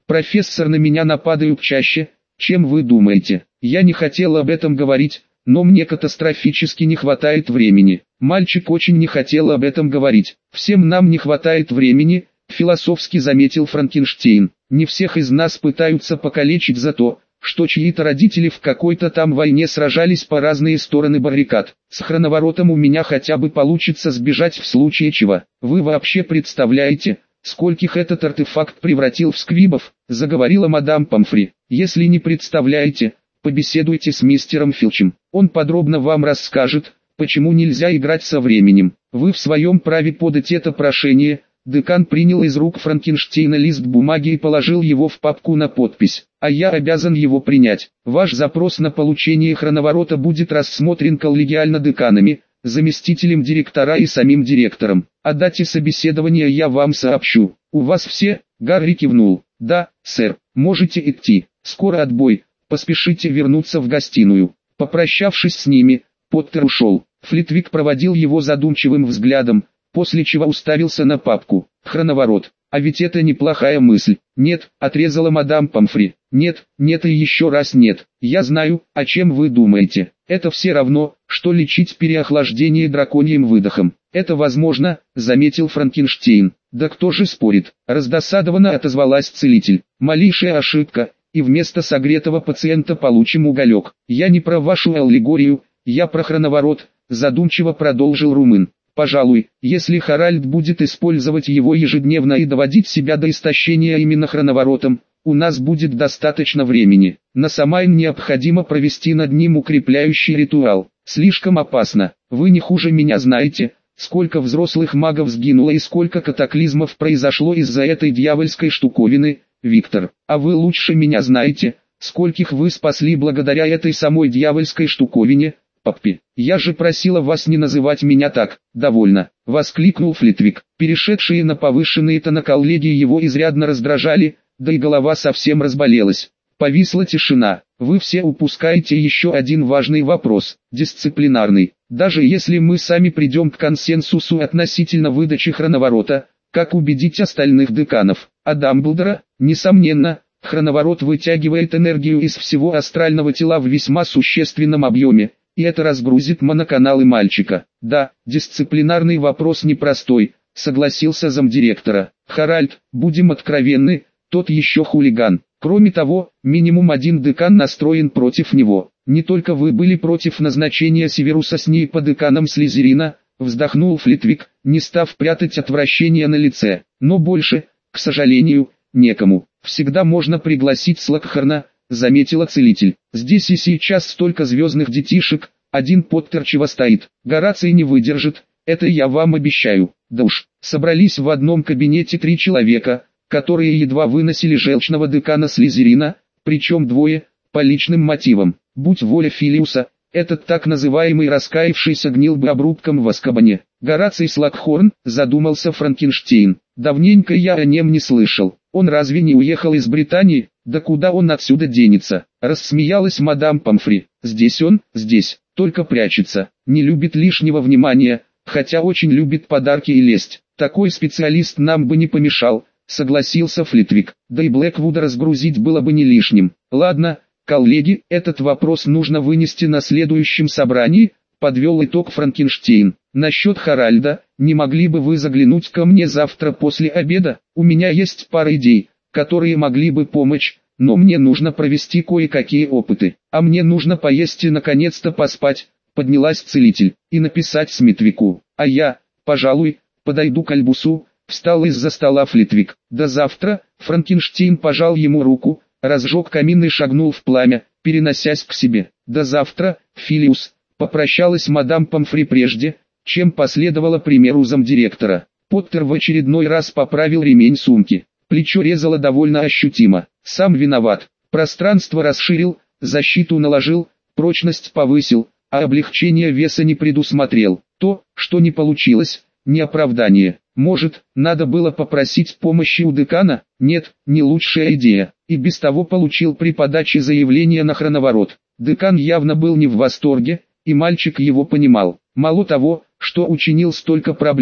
Профессор, на меня нападают чаще, чем вы думаете. Я не хотел об этом говорить, но мне катастрофически не хватает времени. Мальчик очень не хотел об этом говорить. Всем нам не хватает времени, философски заметил Франкенштейн. Не всех из нас пытаются покалечить за то, что чьи-то родители в какой-то там войне сражались по разные стороны баррикад. С хроноворотом у меня хотя бы получится сбежать в случае чего. Вы вообще представляете, скольких этот артефакт превратил в сквибов, заговорила мадам Помфри. Если не представляете, побеседуйте с мистером Филчем. Он подробно вам расскажет, почему нельзя играть со временем. Вы в своем праве подать это прошение. Декан принял из рук Франкенштейна лист бумаги и положил его в папку на подпись. А я обязан его принять. Ваш запрос на получение хроноворота будет рассмотрен коллегиально деканами, заместителем директора и самим директором. О дате собеседования я вам сообщу. У вас все? Гарри кивнул. Да, сэр. Можете идти. Скоро отбой. Поспешите вернуться в гостиную. Попрощавшись с ними, Поттер ушел. Флитвик проводил его задумчивым взглядом, после чего уставился на папку. Хроноворот. А ведь это неплохая мысль. Нет, отрезала мадам Помфри. Нет, нет и еще раз нет. Я знаю, о чем вы думаете. Это все равно, что лечить переохлаждение драконьим выдохом. Это возможно, заметил Франкенштейн. Да кто же спорит? Раздосадованно отозвалась целитель. Малейшая ошибка, и вместо согретого пациента получим уголек. Я не про вашу аллегорию, я про хроноворот, задумчиво продолжил румын. Пожалуй, если Харальд будет использовать его ежедневно и доводить себя до истощения именно хроноворотом, у нас будет достаточно времени. На Самайн необходимо провести над ним укрепляющий ритуал. Слишком опасно. Вы не хуже меня знаете, сколько взрослых магов сгинуло и сколько катаклизмов произошло из-за этой дьявольской штуковины, Виктор. А вы лучше меня знаете, скольких вы спасли благодаря этой самой дьявольской штуковине, Паппи. Я же просила вас не называть меня так. Довольно, воскликнул Флитвик. Перешедшие на повышенные тона коллеги его изрядно раздражали, да и голова совсем разболелась. Повисла тишина. Вы все упускаете еще один важный вопрос, дисциплинарный. Даже если мы сами придем к консенсусу относительно выдачи хроноворота, как убедить остальных деканов? А Дамблдора? Несомненно, хроноворот вытягивает энергию из всего астрального тела в весьма существенном объеме, и это разгрузит моноканалы мальчика. Да, дисциплинарный вопрос непростой, согласился замдиректора. Харальд, будем откровенны, тот еще хулиган. Кроме того, минимум один декан настроен против него. Не только вы были против назначения Северуса Снейпа деканом Слизерина, вздохнул Флитвик, не став прятать отвращение на лице. Но больше, к сожалению, некому. Всегда можно пригласить Слокхорна, заметила целитель. Здесь и сейчас столько звездных детишек, один Поттер чего стоит. Гораций не выдержит, это я вам обещаю. Да уж, собрались в одном кабинете 3 человека, которые едва выносили желчного декана Слизерина, причем двое, по личным мотивам. Будь воля Филиуса, этот так называемый раскаявшийся гнил бы обрубком в Азкабане. Гораций Слокхорн, задумался Франкенштейн. Давненько я о нем не слышал. Он разве не уехал из Британии? Да куда он отсюда денется? Рассмеялась мадам Помфри. Здесь он, здесь, только прячется. Не любит лишнего внимания, хотя очень любит подарки и лесть. Такой специалист нам бы не помешал, согласился Флитвик. Да и Блэквуда разгрузить было бы не лишним. Ладно, коллеги, этот вопрос нужно вынести на следующем собрании, подвел итог Франкенштейн. Насчет Харальда, не могли бы вы заглянуть ко мне завтра после обеда? У меня есть пара идей, которые могли бы помочь, но мне нужно провести кое-какие опыты. А мне нужно поесть и наконец-то поспать, поднялась целитель, и написать Смитвику. А я, пожалуй, подойду к Альбусу, встал из-за стола Флитвик. До завтра, Франкенштейн пожал ему руку, разжег камин и шагнул в пламя, переносясь к себе. До завтра, Филиус, попрощалась мадам Помфри прежде, чем последовала примеру замдиректора. Поттер в очередной раз поправил ремень сумки. Плечо резало довольно ощутимо. Сам виноват. Пространство расширил, защиту наложил, прочность повысил, а облегчение веса не предусмотрел. То, что не получилось, не оправдание. Может, надо было попросить помощи у декана? Нет, не лучшая идея. И без того получил при подаче заявления на хроноворот. Декан явно был не в восторге, и мальчик его понимал. Мало того, что учинил столько проблем,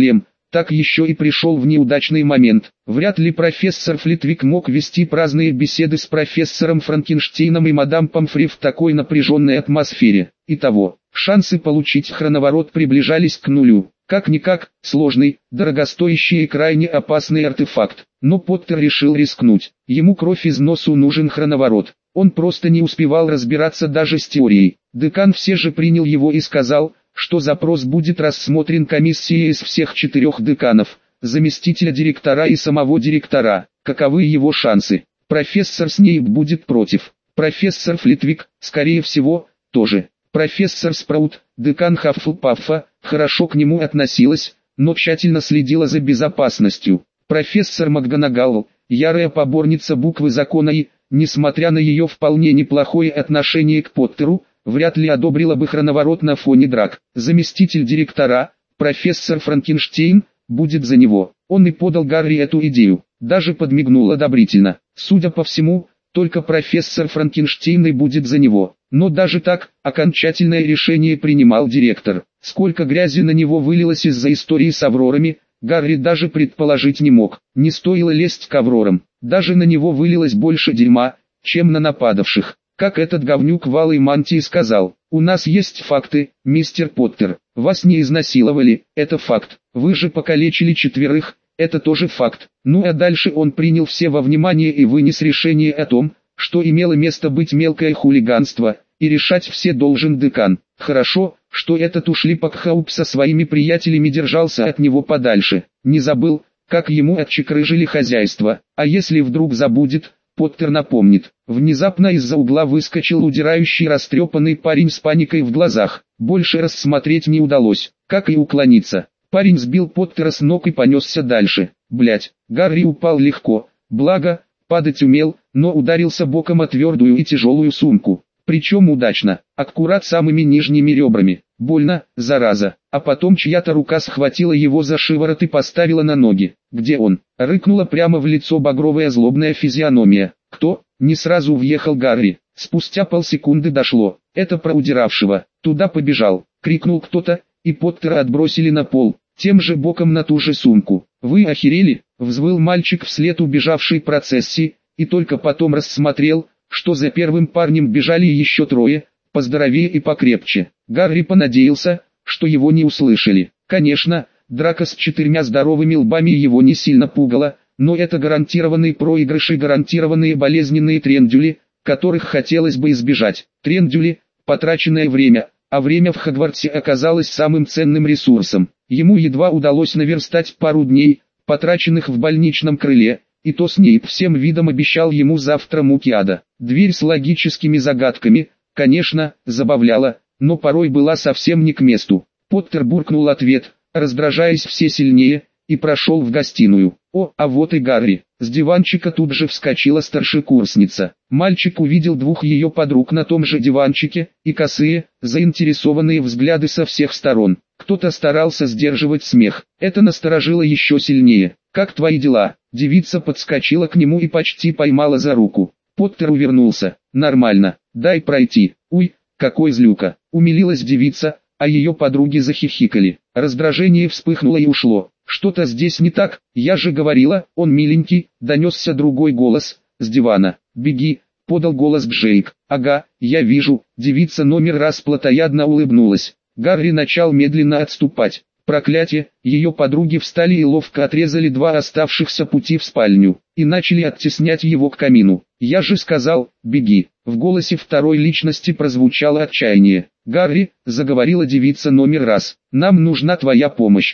так еще и пришел в неудачный момент. Вряд ли профессор Флитвик мог вести праздные беседы с профессором Франкенштейном и мадам Помфри в такой напряженной атмосфере. Итого, шансы получить хроноворот приближались к нулю. Как-никак, сложный, дорогостоящий и крайне опасный артефакт. Но Поттер решил рискнуть. Ему кровь из носу нужен хроноворот. Он просто не успевал разбираться даже с теорией. Декан все же принял его и сказал, что запрос будет рассмотрен комиссией из всех 4 деканов, заместителя директора и самого директора. Каковы его шансы? Профессор Снейп будет против. Профессор Флитвик, скорее всего, тоже. Профессор Спраут, декан Хаффлпаффа, хорошо к нему относилась, но тщательно следила за безопасностью. Профессор МакГонагал, ярая поборница буквы закона и, несмотря на ее вполне неплохое отношение к Поттеру, вряд ли одобрила бы хроноворот на фоне драк. Заместитель директора, профессор Франкенштейн, будет за него. Он и подал Гарри эту идею, даже подмигнул одобрительно. Судя по всему, только профессор Франкенштейн и будет за него. Но даже так, окончательное решение принимал директор. Сколько грязи на него вылилось из-за истории с Аврорами, Гарри даже предположить не мог. Не стоило лезть к Аврорам. Даже на него вылилось больше дерьма, чем на нападавших. Как этот говнюк в алой мантии сказал: «У нас есть факты, мистер Поттер. Вас не изнасиловали, это факт. Вы же покалечили 4, это тоже факт». Ну а дальше он принял все во внимание и вынес решение о том, что имело место быть мелкое хулиганство, и решать все должен декан. Хорошо, что этот ушлепок Хауп со своими приятелями держался от него подальше. Не забыл, как ему отчекрыжили хозяйство, а если вдруг забудет, Поттер напомнит. Внезапно из-за угла выскочил удирающий растрепанный парень с паникой в глазах. Больше рассмотреть не удалось, как и уклониться. Парень сбил Поттера с ног и понесся дальше. Блять, Гарри упал легко, благо, падать умел, но ударился боком о твердую и тяжелую сумку. Причем удачно, аккурат самыми нижними ребрами. Больно, зараза. А потом чья-то рука схватила его за шиворот и поставила на ноги. Где он? Рыкнула прямо в лицо багровая злобная физиономия. Кто? Не сразу въехал Гарри. Спустя полсекунды дошло. Это про удиравшего. Туда побежал. Крикнул кто-то, и Поттера отбросили на пол. Тем же боком на ту же сумку. «Вы охерели?» — взвыл мальчик вслед убежавшей процессии, и только потом рассмотрел, что за первым парнем бежали еще 3, поздоровее и покрепче. Гарри понадеялся, что его не услышали. Конечно, драка с 4 здоровыми лбами его не сильно пугала, но это гарантированный проигрыш и гарантированные болезненные трендюли, которых хотелось бы избежать. Трендюли – потраченное время, а время в Хогвартсе оказалось самым ценным ресурсом. Ему едва удалось наверстать пару дней, потраченных в больничном крыле, и то Снейп всем видом обещал ему завтра муки ада. Дверь с логическими загадками, конечно, забавляла, но порой была совсем не к месту. Поттер буркнул ответ, раздражаясь все сильнее, и прошел в гостиную. О, а вот и Гарри. С диванчика тут же вскочила старшекурсница. Мальчик увидел 2 ее подруг на том же диванчике, и косые, заинтересованные взгляды со всех сторон. Кто-то старался сдерживать смех. Это насторожило еще сильнее. «Как твои дела?» Девица подскочила к нему и почти поймала за руку. Поттер увернулся. «Нормально, дай пройти». «Уй, какой злюка!» Умилилась девица, а ее подруги захихикали. Раздражение вспыхнуло и ушло. «Что-то здесь не так, я же говорила, он миленький», донесся другой голос, с дивана. «Беги», подал голос Джейк. «Ага, я вижу», девица номер раз плотоядно улыбнулась. Гарри начал медленно отступать. Проклятие, ее подруги встали и ловко отрезали 2 оставшихся пути в спальню, и начали оттеснять его к камину. «Я же сказал, беги». В голосе второй личности прозвучало отчаяние. «Гарри», заговорила девица номер раз, «нам нужна твоя помощь».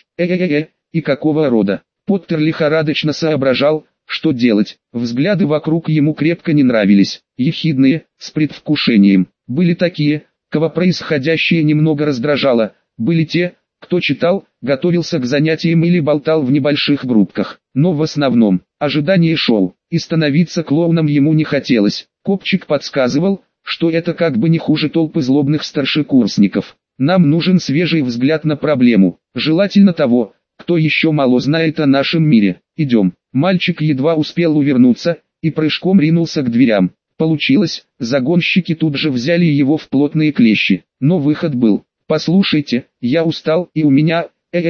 И какого рода? Поттер лихорадочно соображал, что делать. Взгляды вокруг ему крепко не нравились. Ехидные, с предвкушением. Были такие, кого происходящее немного раздражало. Были те, кто читал, готовился к занятиям или болтал в небольших группках. Но в основном, ожидание шоу, и становиться клоуном ему не хотелось. Копчик подсказывал, что это как бы не хуже толпы злобных старшекурсников. Нам нужен свежий взгляд на проблему, желательно того, кто еще мало знает о нашем мире. Идем. Мальчик едва успел увернуться, и прыжком ринулся к дверям. Получилось, загонщики тут же взяли его в плотные клещи. Но выход был. «Послушайте, я устал и у меня,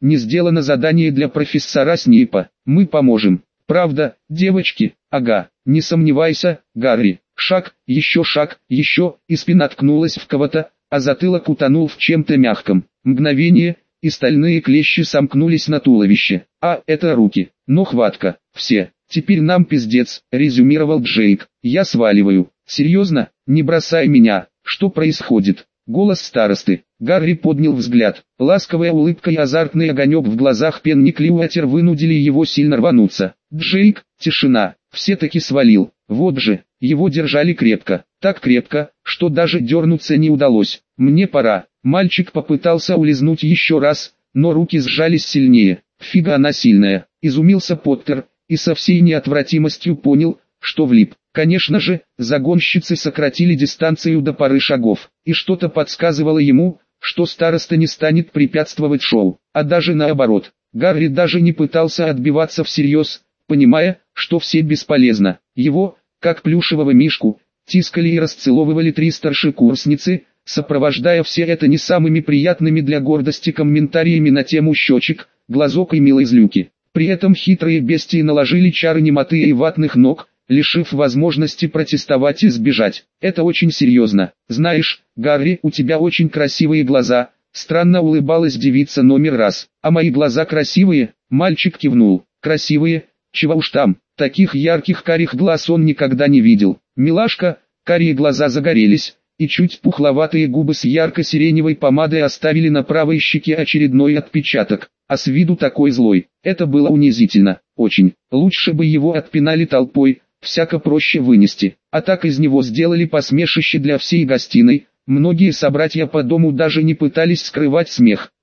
не сделано задание для профессора Снейпа. Мы поможем. Правда, девочки? Ага, не сомневайся, Гарри. Шаг, еще, и спина ткнулась в кого-то, а затылок утонул в чем-то мягком. Мгновение, и стальные клещи сомкнулись на туловище. А, это руки. Но хватка. Все. Теперь нам пиздец, резюмировал Джейк. Я сваливаю. Серьезно? Не бросай меня. Что происходит? Голос старосты. Гарри поднял взгляд. Ласковая улыбка и азартный огонек в глазах Пенни Клиуотер вынудили его сильно рвануться. Джейк, тишина. Все-таки свалил. Вот же, его держали крепко. Так крепко, что даже дернуться не удалось. Мне пора. Мальчик попытался улизнуть еще раз, но руки сжались сильнее. Фига она сильная. Изумился Поттер, и со всей неотвратимостью понял, что влип. Конечно же, загонщицы сократили дистанцию до пары шагов, и что-то подсказывало ему, что староста не станет препятствовать шоу, а даже наоборот. Гарри даже не пытался отбиваться всерьез, понимая, что все бесполезно. Его, как плюшевого мишку, тискали и расцеловывали 3 старшекурсницы, сопровождая все это не самыми приятными для гордости комментариями на тему щечек, глазок и милой злюки. При этом хитрые бестии наложили чары немоты и ватных ног, лишив возможности протестовать и сбежать. Это очень серьезно. Знаешь, Гарри, у тебя очень красивые глаза. Странно улыбалась девица номер раз. А мои глаза красивые? Мальчик кивнул. Красивые? Чего уж там. Таких ярких карих глаз он никогда не видел. Милашка, карие глаза загорелись, и чуть пухловатые губы с ярко-сиреневой помадой оставили на правой щеке очередной отпечаток. А с виду такой злой. Это было унизительно. Очень. Лучше бы его отпинали толпой. Всяко проще вынести. А так из него сделали посмешище для всей гостиной. Многие собратья по дому даже не пытались скрывать смех.